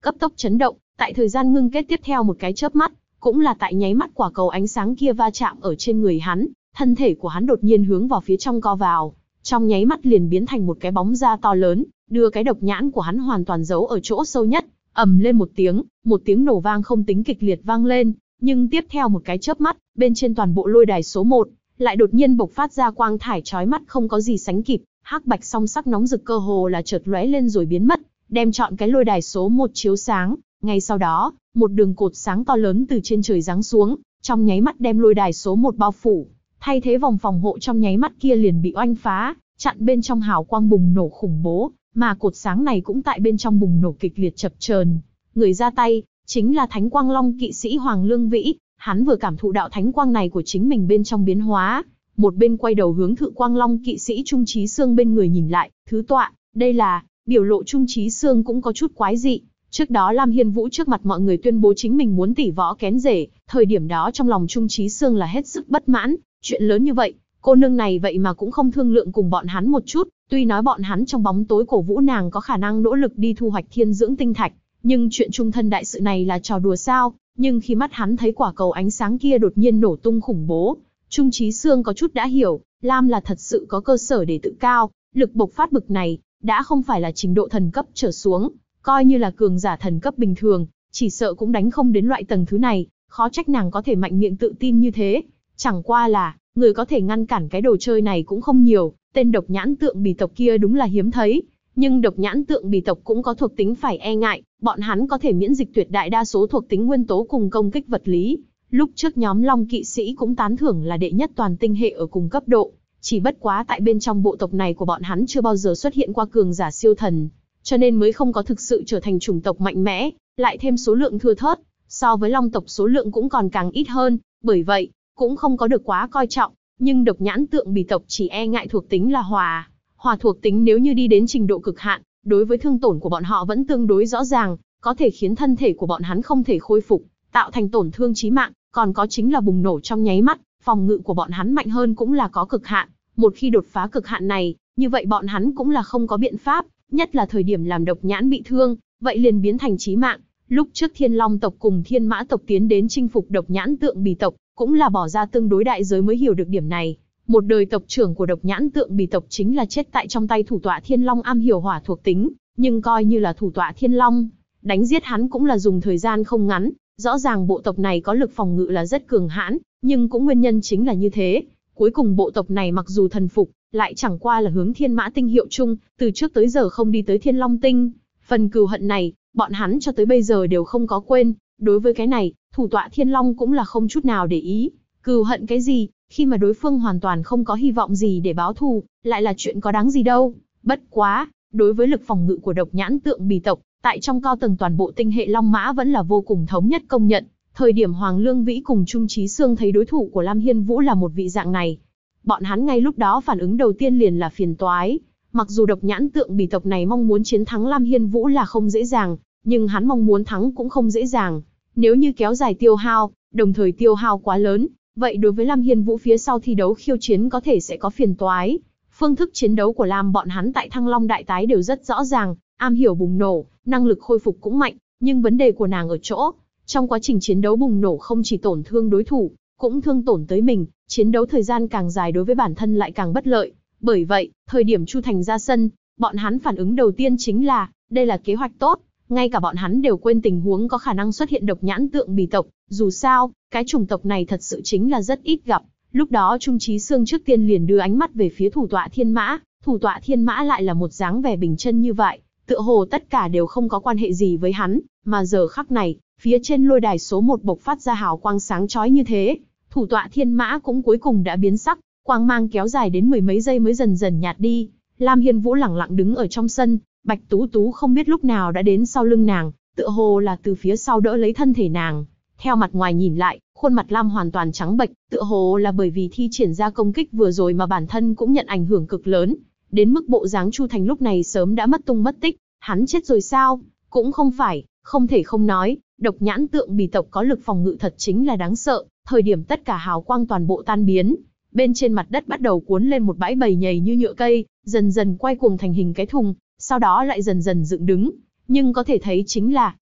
cấp tốc chấn động, tại thời gian ngưng kết tiếp theo một cái chớp mắt, cũng là tại nháy mắt quả cầu ánh sáng kia va chạm ở trên người hắn, thân thể của hắn đột nhiên hướng vào phía trong co vào, trong nháy mắt liền biến thành một cái bóng da to lớn, đưa cái độc nhãn của hắn hoàn toàn giấu ở chỗ sâu nhất. Ầm lên một tiếng nổ vang không tính kịch liệt vang lên, nhưng tiếp theo một cái chớp mắt, bên trên toàn bộ lôi đài số 1, lại đột nhiên bộc phát ra quang thải chói mắt không có gì sánh kịp, hắc bạch song sắc nóng rực cơ hồ là chợt lóe lên rồi biến mất, đem trọn cái lôi đài số 1 chiếu sáng. Ngay sau đó, một đường cột sáng to lớn từ trên trời giáng xuống, trong nháy mắt đem lôi đài số 1 bao phủ, thay thế vòng phòng hộ trong nháy mắt kia liền bị oanh phá, chặn bên trong hào quang bùng nổ khủng bố, mà cột sáng này cũng tại bên trong bùng nổ kịch liệt chập chờn. Người ra tay chính là Thánh Quang Long kỵ sĩ Hoàng Lương Vĩ, hắn vừa cảm thụ đạo thánh quang này của chính mình bên trong biến hóa, một bên quay đầu hướng Thự Quang Long kỵ sĩ Trung Chí Xương bên người nhìn lại, thứ tọa, đây là, biểu lộ Trung Chí Xương cũng có chút quái dị. Trước đó Lam Hiên Vũ trước mặt mọi người tuyên bố chính mình muốn tỷ võ kén rể, thời điểm đó trong lòng Trung Chí Xương là hết sức bất mãn, chuyện lớn như vậy, cô nương này vậy mà cũng không thương lượng cùng bọn hắn một chút, tuy nói bọn hắn trong bóng tối cổ vũ nàng có khả năng nỗ lực đi thu hoạch thiên dưỡng tinh thạch, nhưng chuyện trung thân đại sự này là trò đùa sao? Nhưng khi mắt hắn thấy quả cầu ánh sáng kia đột nhiên nổ tung khủng bố, Trung Chí Xương có chút đã hiểu, Lam là thật sự có cơ sở để tự cao, lực bộc phát bực này, đã không phải là trình độ thần cấp trở xuống, coi như là cường giả thần cấp bình thường, chỉ sợ cũng đánh không đến loại tầng thứ này, khó trách nàng có thể mạnh miệng tự tin như thế. Chẳng qua là, người có thể ngăn cản cái đồ chơi này cũng không nhiều, tên độc nhãn tượng bì tộc kia đúng là hiếm thấy. Nhưng độc nhãn tượng bì tộc cũng có thuộc tính phải e ngại, bọn hắn có thể miễn dịch tuyệt đại đa số thuộc tính nguyên tố cùng công kích vật lý. Lúc trước nhóm Long kỵ sĩ cũng tán thưởng là đệ nhất toàn tinh hệ ở cùng cấp độ, chỉ bất quá tại bên trong bộ tộc này của bọn hắn chưa bao giờ xuất hiện qua cường giả siêu thần, cho nên mới không có thực sự trở thành chủng tộc mạnh mẽ, lại thêm số lượng thưa thớt, so với Long tộc số lượng cũng còn càng ít hơn, bởi vậy, cũng không có được quá coi trọng. Nhưng độc nhãn tượng bì tộc chỉ e ngại thuộc tính là hỏa. Hỏa thuộc tính nếu như đi đến trình độ cực hạn, đối với thương tổn của bọn họ vẫn tương đối rõ ràng, có thể khiến thân thể của bọn hắn không thể khôi phục, tạo thành tổn thương chí mạng, còn có chính là bùng nổ trong nháy mắt, phòng ngự của bọn hắn mạnh hơn cũng là có cực hạn. Một khi đột phá cực hạn này, như vậy bọn hắn cũng là không có biện pháp, nhất là thời điểm làm độc nhãn bị thương, vậy liền biến thành chí mạng. Lúc trước Thiên Long tộc cùng Thiên Mã tộc tiến đến chinh phục độc nhãn tượng bì tộc, cũng là bỏ ra tương đối đại giới mới hiểu được điểm này. Một đời tộc trưởng của độc nhãn tượng bì tộc chính là chết tại trong tay thủ tọa Thiên Long am hiểu hỏa thuộc tính, nhưng coi như là thủ tọa Thiên Long, đánh giết hắn cũng là dùng thời gian không ngắn. Rõ ràng bộ tộc này có lực phòng ngự là rất cường hãn, nhưng cũng nguyên nhân chính là như thế. Cuối cùng bộ tộc này mặc dù thần phục, lại chẳng qua là hướng Thiên Mã tinh hiệu chung, từ trước tới giờ không đi tới Thiên Long tinh. Phần cừu hận này, bọn hắn cho tới bây giờ đều không có quên. Đối với cái này, thủ tọa Thiên Long cũng là không chút nào để ý. Cừu hận cái gì, khi mà đối phương hoàn toàn không có hy vọng gì để báo thù, lại là chuyện có đáng gì đâu. Bất quá, đối với lực phòng ngự của độc nhãn tượng bì tộc, tại trong cao tầng toàn bộ tinh hệ Long Mã vẫn là vô cùng thống nhất công nhận. Thời điểm Hoàng Lương Vĩ cùng Trung Chí Xương thấy đối thủ của Lam Hiên Vũ là một vị dạng này, bọn hắn ngay lúc đó phản ứng đầu tiên liền là phiền toái. Mặc dù độc nhãn tượng bì tộc này mong muốn chiến thắng Lam Hiên Vũ là không dễ dàng, nhưng hắn mong muốn thắng cũng không dễ dàng. Nếu như kéo dài tiêu hao, đồng thời tiêu hao quá lớn, vậy đối với Lam Hiên Vũ phía sau thi đấu khiêu chiến có thể sẽ có phiền toái. Phương thức chiến đấu của Lam bọn hắn tại Thăng Long Đại Tái đều rất rõ ràng, am hiểu bùng nổ, năng lực khôi phục cũng mạnh, nhưng vấn đề của nàng ở chỗ, trong quá trình chiến đấu bùng nổ không chỉ tổn thương đối thủ, cũng thương tổn tới mình, chiến đấu thời gian càng dài đối với bản thân lại càng bất lợi. Bởi vậy, thời điểm Chu Thành ra sân, bọn hắn phản ứng đầu tiên chính là, đây là kế hoạch tốt, ngay cả bọn hắn đều quên tình huống có khả năng xuất hiện độc nhãn tượng bì tộc, dù sao, cái chủng tộc này thật sự chính là rất ít gặp. Lúc đó Trung Chí Xương trước tiên liền đưa ánh mắt về phía thủ tọa Thiên Mã, thủ tọa Thiên Mã lại là một dáng vẻ bình chân như vậy, tựa hồ tất cả đều không có quan hệ gì với hắn, mà giờ khắc này, phía trên lôi đài số 1 bộc phát ra hào quang sáng chói như thế, thủ tọa Thiên Mã cũng cuối cùng đã biến sắc, quang mang kéo dài đến mười mấy giây mới dần dần nhạt đi. Lam Hiên Vũ lẳng lặng đứng ở trong sân, Bạch Tú Tú không biết lúc nào đã đến sau lưng nàng, tựa hồ là từ phía sau đỡ lấy thân thể nàng. Theo mặt ngoài nhìn lại, khuôn mặt Lam hoàn toàn trắng bệch, tựa hồ là bởi vì thi triển ra công kích vừa rồi mà bản thân cũng nhận ảnh hưởng cực lớn, đến mức bộ dáng Chu Thành lúc này sớm đã mất tung mất tích. Hắn chết rồi sao? Cũng không phải, không thể không nói, độc nhãn tượng bì tộc có lực phòng ngự thật chính là đáng sợ. Thời điểm tất cả hào quang toàn bộ tan biến, bên trên mặt đất bắt đầu cuốn lên một bãi bầy nhầy như nhựa cây, dần dần quay cuồng thành hình cái thùng, sau đó lại dần dần dựng đứng. Nhưng có thể thấy chính là,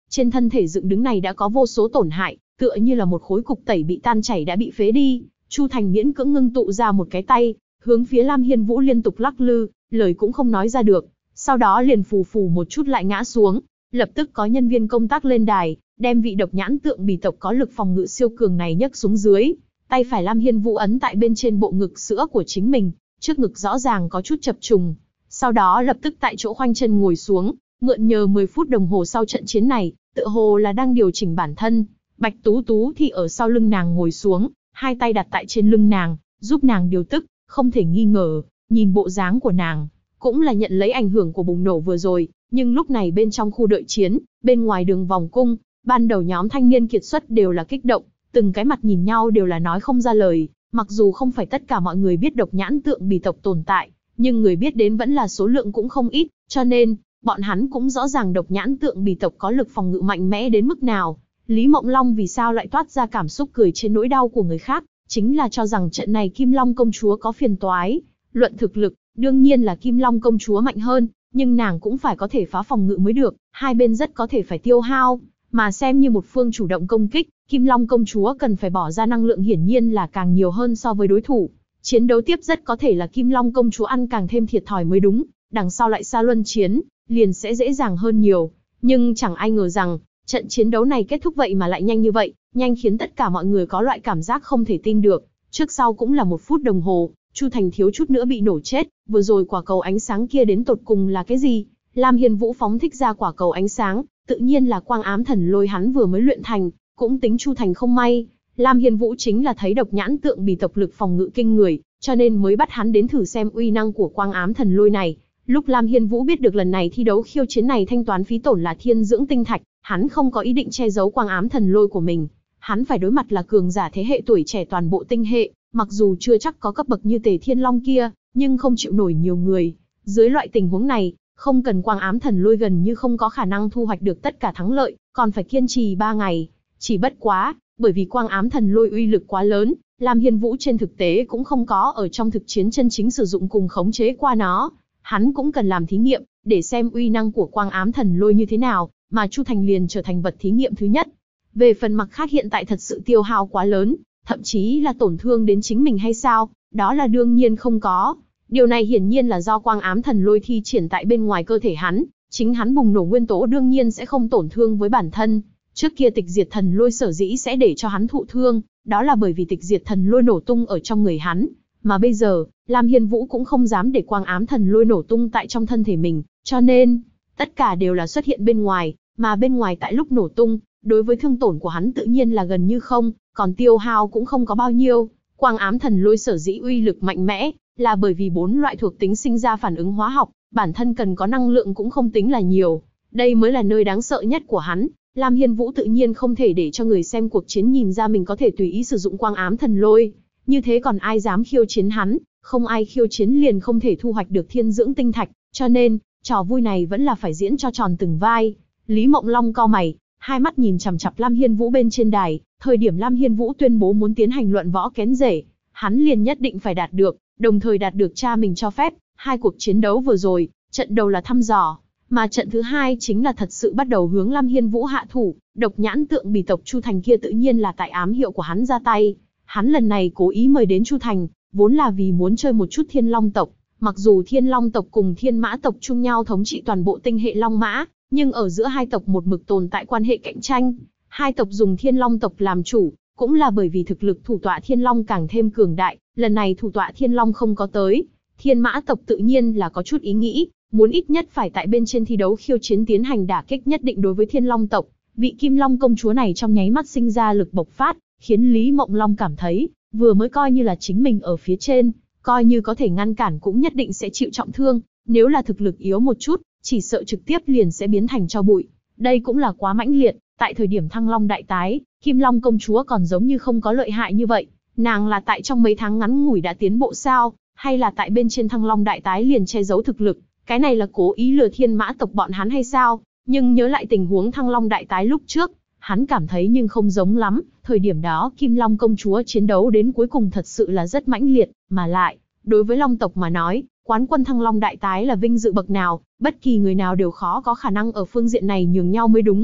Trên thân thể dựng đứng này đã có vô số tổn hại, tựa như là một khối cục tẩy bị tan chảy đã bị phế đi. Chu Thành miễn cưỡng ngưng tụ ra một cái tay, hướng phía Lam Hiên Vũ liên tục lắc lư, lời cũng không nói ra được. Sau đó liền phù phù một chút lại ngã xuống. Lập tức có nhân viên công tác lên đài, đem vị độc nhãn tượng bì tộc có lực phòng ngự siêu cường này nhấc xuống dưới. Tay phải Lam Hiên Vũ ấn tại bên trên bộ ngực sữa của chính mình, trước ngực rõ ràng có chút chập trùng. Sau đó lập tức tại chỗ khoanh chân ngồi xuống, mượn nhờ 10 phút đồng hồ sau trận chiến này, tựa hồ là đang điều chỉnh bản thân. Bạch Tú Tú thì ở sau lưng nàng ngồi xuống, hai tay đặt tại trên lưng nàng, giúp nàng điều tức. Không thể nghi ngờ, nhìn bộ dáng của nàng, cũng là nhận lấy ảnh hưởng của bùng nổ vừa rồi. Nhưng lúc này bên trong khu đợi chiến, bên ngoài đường vòng cung, ban đầu nhóm thanh niên kiệt xuất đều là kích động, từng cái mặt nhìn nhau đều là nói không ra lời. Mặc dù không phải tất cả mọi người biết độc nhãn tượng bì tộc tồn tại, nhưng người biết đến vẫn là số lượng cũng không ít, cho nên, bọn hắn cũng rõ ràng độc nhãn tượng bì tộc có lực phòng ngự mạnh mẽ đến mức nào. Lý Mộng Long vì sao lại toát ra cảm xúc cười trên nỗi đau của người khác, chính là cho rằng trận này Kim Long công chúa có phiền toái. Luận thực lực, đương nhiên là Kim Long công chúa mạnh hơn, nhưng nàng cũng phải có thể phá phòng ngự mới được, hai bên rất có thể phải tiêu hao, mà xem như một phương chủ động công kích, Kim Long công chúa cần phải bỏ ra năng lượng hiển nhiên là càng nhiều hơn so với đối thủ. Chiến đấu tiếp rất có thể là Kim Long công chúa ăn càng thêm thiệt thòi mới đúng, đằng sau lại xa luân chiến, liền sẽ dễ dàng hơn nhiều. Nhưng chẳng ai ngờ rằng, trận chiến đấu này kết thúc vậy mà lại nhanh như vậy, nhanh khiến tất cả mọi người có loại cảm giác không thể tin được. Trước sau cũng là 1 phút đồng hồ, Chu Thành thiếu chút nữa bị nổ chết, vừa rồi quả cầu ánh sáng kia đến tột cùng là cái gì? Lam Hiên Vũ phóng thích ra quả cầu ánh sáng, tự nhiên là quang ám thần lôi hắn vừa mới luyện thành, cũng tính Chu Thành không may. Lam Hiên Vũ chính là thấy độc nhãn tượng bì tộc lực phòng ngự kinh người, cho nên mới bắt hắn đến thử xem uy năng của quang ám thần lôi này. Lúc Lam Hiên Vũ biết được lần này thi đấu khiêu chiến này thanh toán phí tổn là thiên dưỡng tinh thạch, hắn không có ý định che giấu quang ám thần lôi của mình. Hắn phải đối mặt là cường giả thế hệ tuổi trẻ toàn bộ tinh hệ, mặc dù chưa chắc có cấp bậc như Tề Thiên Long kia, nhưng không chịu nổi nhiều người. Dưới loại tình huống này, không cần quang ám thần lôi gần như không có khả năng thu hoạch được tất cả thắng lợi, còn phải kiên trì 3 ngày. Chỉ bất quá, bởi vì quang ám thần lôi uy lực quá lớn, Lam Hiên Vũ trên thực tế cũng không có ở trong thực chiến chân chính sử dụng cùng khống chế qua nó. Hắn cũng cần làm thí nghiệm, để xem uy năng của quang ám thần lôi như thế nào, mà Chu Thành liền trở thành vật thí nghiệm thứ nhất. Về phần mặt khác hiện tại thật sự tiêu hao quá lớn, thậm chí là tổn thương đến chính mình hay sao, đó là đương nhiên không có. Điều này hiển nhiên là do quang ám thần lôi thi triển tại bên ngoài cơ thể hắn, chính hắn bùng nổ nguyên tố đương nhiên sẽ không tổn thương với bản thân. Trước kia tịch diệt thần lôi sở dĩ sẽ để cho hắn thụ thương, đó là bởi vì tịch diệt thần lôi nổ tung ở trong người hắn. Mà bây giờ, Lam Hiên Vũ cũng không dám để quang ám thần lôi nổ tung tại trong thân thể mình, cho nên, tất cả đều là xuất hiện bên ngoài, mà bên ngoài tại lúc nổ tung, đối với thương tổn của hắn tự nhiên là gần như không, còn tiêu hao cũng không có bao nhiêu. Quang ám thần lôi sở dĩ uy lực mạnh mẽ, là bởi vì 4 loại thuộc tính sinh ra phản ứng hóa học, bản thân cần có năng lượng cũng không tính là nhiều. Đây mới là nơi đáng sợ nhất của hắn. Lam Hiên Vũ tự nhiên không thể để cho người xem cuộc chiến nhìn ra mình có thể tùy ý sử dụng quang ám thần lôi. Như thế còn ai dám khiêu chiến hắn, không ai khiêu chiến liền không thể thu hoạch được thiên dưỡng tinh thạch, cho nên, trò vui này vẫn là phải diễn cho tròn từng vai. Lý Mộng Long cau mày, hai mắt nhìn chằm chằm Lam Hiên Vũ bên trên đài, thời điểm Lam Hiên Vũ tuyên bố muốn tiến hành luận võ kén rể, hắn liền nhất định phải đạt được, đồng thời đạt được cha mình cho phép. Hai cuộc chiến đấu vừa rồi, trận đầu là thăm dò, mà trận thứ hai chính là thật sự bắt đầu hướng Lam Hiên Vũ hạ thủ. Độc nhãn tượng bì tộc Chu Thành kia tự nhiên là tại ám hiệu của hắn ra tay. Hắn lần này cố ý mời đến Chu Thành, vốn là vì muốn chơi một chút Thiên Long tộc. Mặc dù Thiên Long tộc cùng Thiên Mã tộc chung nhau thống trị toàn bộ tinh hệ Long Mã, nhưng ở giữa hai tộc một mực tồn tại quan hệ cạnh tranh. Hai tộc dùng Thiên Long tộc làm chủ, cũng là bởi vì thực lực thủ tọa Thiên Long càng thêm cường đại. Lần này thủ tọa Thiên Long không có tới, Thiên Mã tộc tự nhiên là có chút ý nghĩ, muốn ít nhất phải tại bên trên thi đấu khiêu chiến tiến hành đả kích nhất định đối với Thiên Long tộc. Vị Kim Long công chúa này trong nháy mắt sinh ra lực bộc phát, khiến Lý Mộng Long cảm thấy, vừa mới coi như là chính mình ở phía trên, coi như có thể ngăn cản cũng nhất định sẽ chịu trọng thương, nếu là thực lực yếu một chút, chỉ sợ trực tiếp liền sẽ biến thành tro bụi. Đây cũng là quá mãnh liệt, tại thời điểm Thăng Long đại tái, Kim Long công chúa còn giống như không có lợi hại như vậy, nàng là tại trong mấy tháng ngắn ngủi đã tiến bộ sao, hay là tại bên trên Thăng Long đại tái liền che giấu thực lực, cái này là cố ý lừa Thiên Mã tộc bọn hắn hay sao? Nhưng nhớ lại tình huống Thăng Long đại tái lúc trước, hắn cảm thấy nhưng không giống lắm, thời điểm đó Kim Long công chúa chiến đấu đến cuối cùng thật sự là rất mãnh liệt, mà lại, đối với Long tộc mà nói, quán quân Thăng Long đại tái là vinh dự bậc nào, bất kỳ người nào đều khó có khả năng ở phương diện này nhường nhau mới đúng.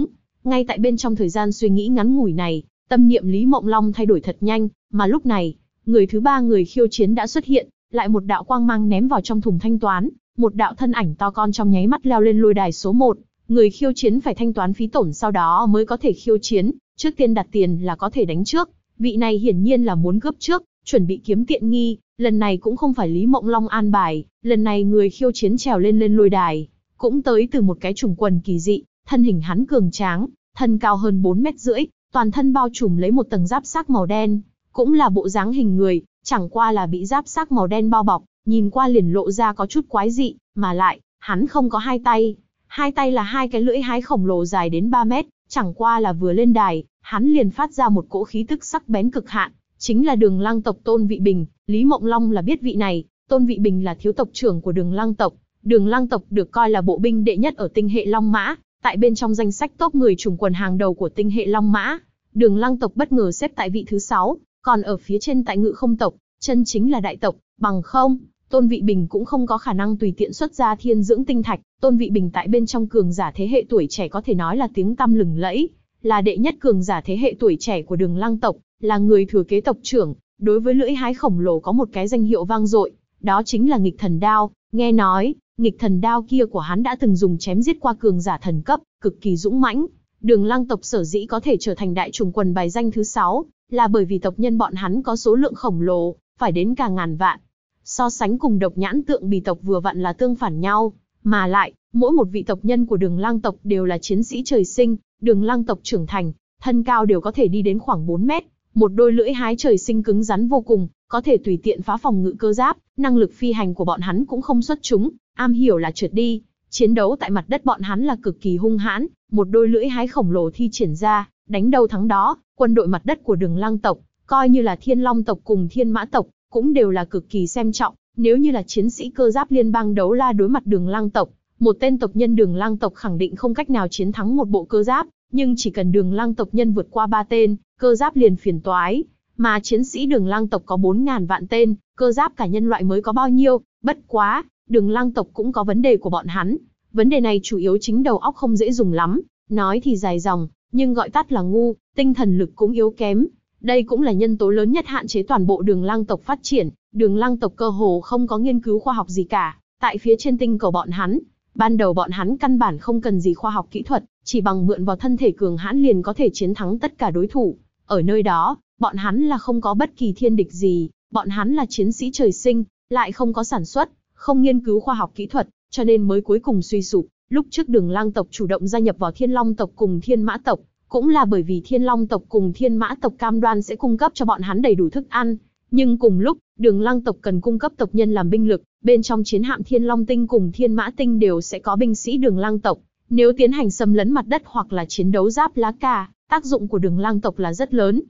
Ngay tại bên trong thời gian suy nghĩ ngắn ngủi này, tâm niệm Lý Mộng Long thay đổi thật nhanh, mà lúc này, người thứ ba người khiêu chiến đã xuất hiện, lại một đạo quang mang ném vào trong thùng thanh toán, một đạo thân ảnh to con trong nháy mắt leo lên lôi đài số 1. Người khiêu chiến phải thanh toán phí tổn sau đó mới có thể khiêu chiến, trước tiên đặt tiền là có thể đánh trước. Vị này hiển nhiên là muốn cướp trước, chuẩn bị kiếm tiện nghi, lần này cũng không phải Lý Mộng Long an bài, lần này người khiêu chiến trèo lên lôi đài, cũng tới từ một cái trùng quần kỳ dị, thân hình hắn cường tráng, thân cao hơn 4,5 mét, toàn thân bao trùm lấy một tầng giáp xác màu đen, cũng là bộ dáng hình người, chẳng qua là bị giáp xác màu đen bao bọc, nhìn qua liền lộ ra có chút quái dị, mà lại, hắn không có hai tay là hai cái lưỡi hái khổng lồ dài đến 3 mét, chẳng qua là vừa lên đài, hắn liền phát ra một cỗ khí tức sắc bén cực hạn, chính là Đường Lăng tộc Tôn Vị Bình. Lý Mộng Long là biết vị này, Tôn Vị Bình là thiếu tộc trưởng của Đường Lăng tộc. Đường Lăng tộc được coi là bộ binh đệ nhất ở tinh hệ Long Mã, tại bên trong danh sách top 10 chủng quần hàng đầu của tinh hệ Long Mã. Đường Lăng tộc bất ngờ xếp tại vị thứ 6, còn ở phía trên tại Ngự Không tộc, chân chính là đại tộc, bằng không, Tôn Vị Bình cũng không có khả năng tùy tiện xuất ra thiên dưỡng tinh thạch. Tôn Vị Bình tại bên trong cường giả thế hệ tuổi trẻ có thể nói là tiếng tăm lừng lẫy, là đệ nhất cường giả thế hệ tuổi trẻ của Đường Lăng tộc, là người thừa kế tộc trưởng, đối với lưỡi hái khổng lồ có một cái danh hiệu vang dội, đó chính là Nghịch Thần Đao. Nghe nói, nghịch thần đao kia của hắn đã từng dùng chém giết qua cường giả thần cấp, cực kỳ dũng mãnh. Đường Lăng tộc sở dĩ có thể trở thành đại trùng quần bài danh thứ 6, là bởi vì tộc nhân bọn hắn có số lượng khổng lồ, phải đến cả ngàn vạn. So sánh cùng Độc Nhãn Tượng Bì tộc vừa vặn là tương phản nhau, mà lại, mỗi một vị tộc nhân của Đường Lăng tộc đều là chiến sĩ trời sinh. Đường Lăng tộc trưởng thành, thân cao đều có thể đi đến khoảng 4 mét, một đôi lưỡi hái trời sinh cứng rắn vô cùng, có thể tùy tiện phá phòng ngự cơ giáp, năng lực phi hành của bọn hắn cũng không xuất chúng, am hiểu là trượt đi. Chiến đấu tại mặt đất bọn hắn là cực kỳ hung hãn, một đôi lưỡi hái khổng lồ thi triển ra, đánh đâu thắng đó. Quân đội mặt đất của Đường Lăng tộc, coi như là Thiên Long tộc cùng Thiên Mã tộc, cũng đều là cực kỳ xem trọng. Nếu như là chiến sĩ cơ giáp liên bang đấu la đối mặt Đường Lăng tộc, một tên tộc nhân Đường Lăng tộc khẳng định không cách nào chiến thắng một bộ cơ giáp, nhưng chỉ cần Đường Lăng tộc nhân vượt qua 3 tên, cơ giáp liền phiền toái. Mà chiến sĩ Đường Lăng tộc có 4.000 vạn tên, cơ giáp cả nhân loại mới có bao nhiêu. Bất quá, Đường Lăng tộc cũng có vấn đề của bọn hắn. Vấn đề này chủ yếu chính đầu óc không dễ dùng lắm, nói thì dài dòng, nhưng gọi tắt là ngu, tinh thần lực cũng yếu kém. Đây cũng là nhân tố lớn nhất hạn chế toàn bộ Đường Lăng tộc phát triển. Đường Lăng tộc cơ hồ không có nghiên cứu khoa học gì cả, tại phía trên tinh cầu bọn hắn. Ban đầu bọn hắn căn bản không cần gì khoa học kỹ thuật, chỉ bằng mượn vào thân thể cường hãn liền có thể chiến thắng tất cả đối thủ. Ở nơi đó, bọn hắn là không có bất kỳ thiên địch gì, bọn hắn là chiến sĩ trời sinh, lại không có sản xuất, không nghiên cứu khoa học kỹ thuật, cho nên mới cuối cùng suy sụp. Lúc trước Đường Lăng tộc chủ động gia nhập vào Thiên Long tộc cùng Thiên Mã tộc, cũng là bởi vì Thiên Long tộc cùng Thiên Mã tộc cam đoan sẽ cung cấp cho bọn hắn đầy đủ thức ăn. Nhưng cùng lúc, Đường Lăng tộc cần cung cấp tộc nhân làm binh lực, bên trong chiến hạm Thiên Long tinh cùng Thiên Mã tinh đều sẽ có binh sĩ Đường Lăng tộc. Nếu tiến hành xâm lấn mặt đất hoặc là chiến đấu giáp lá cà, tác dụng của Đường Lăng tộc là rất lớn.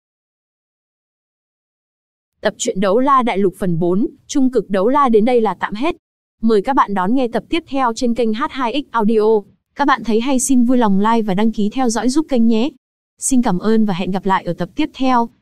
Tập truyện Đấu La Đại Lục phần 4, Trung cực Đấu La đến đây là tạm hết. Mời các bạn đón nghe tập tiếp theo trên kênh H2X Audio. Các bạn thấy hay xin vui lòng like và đăng ký theo dõi giúp kênh nhé. Xin cảm ơn và hẹn gặp lại ở tập tiếp theo.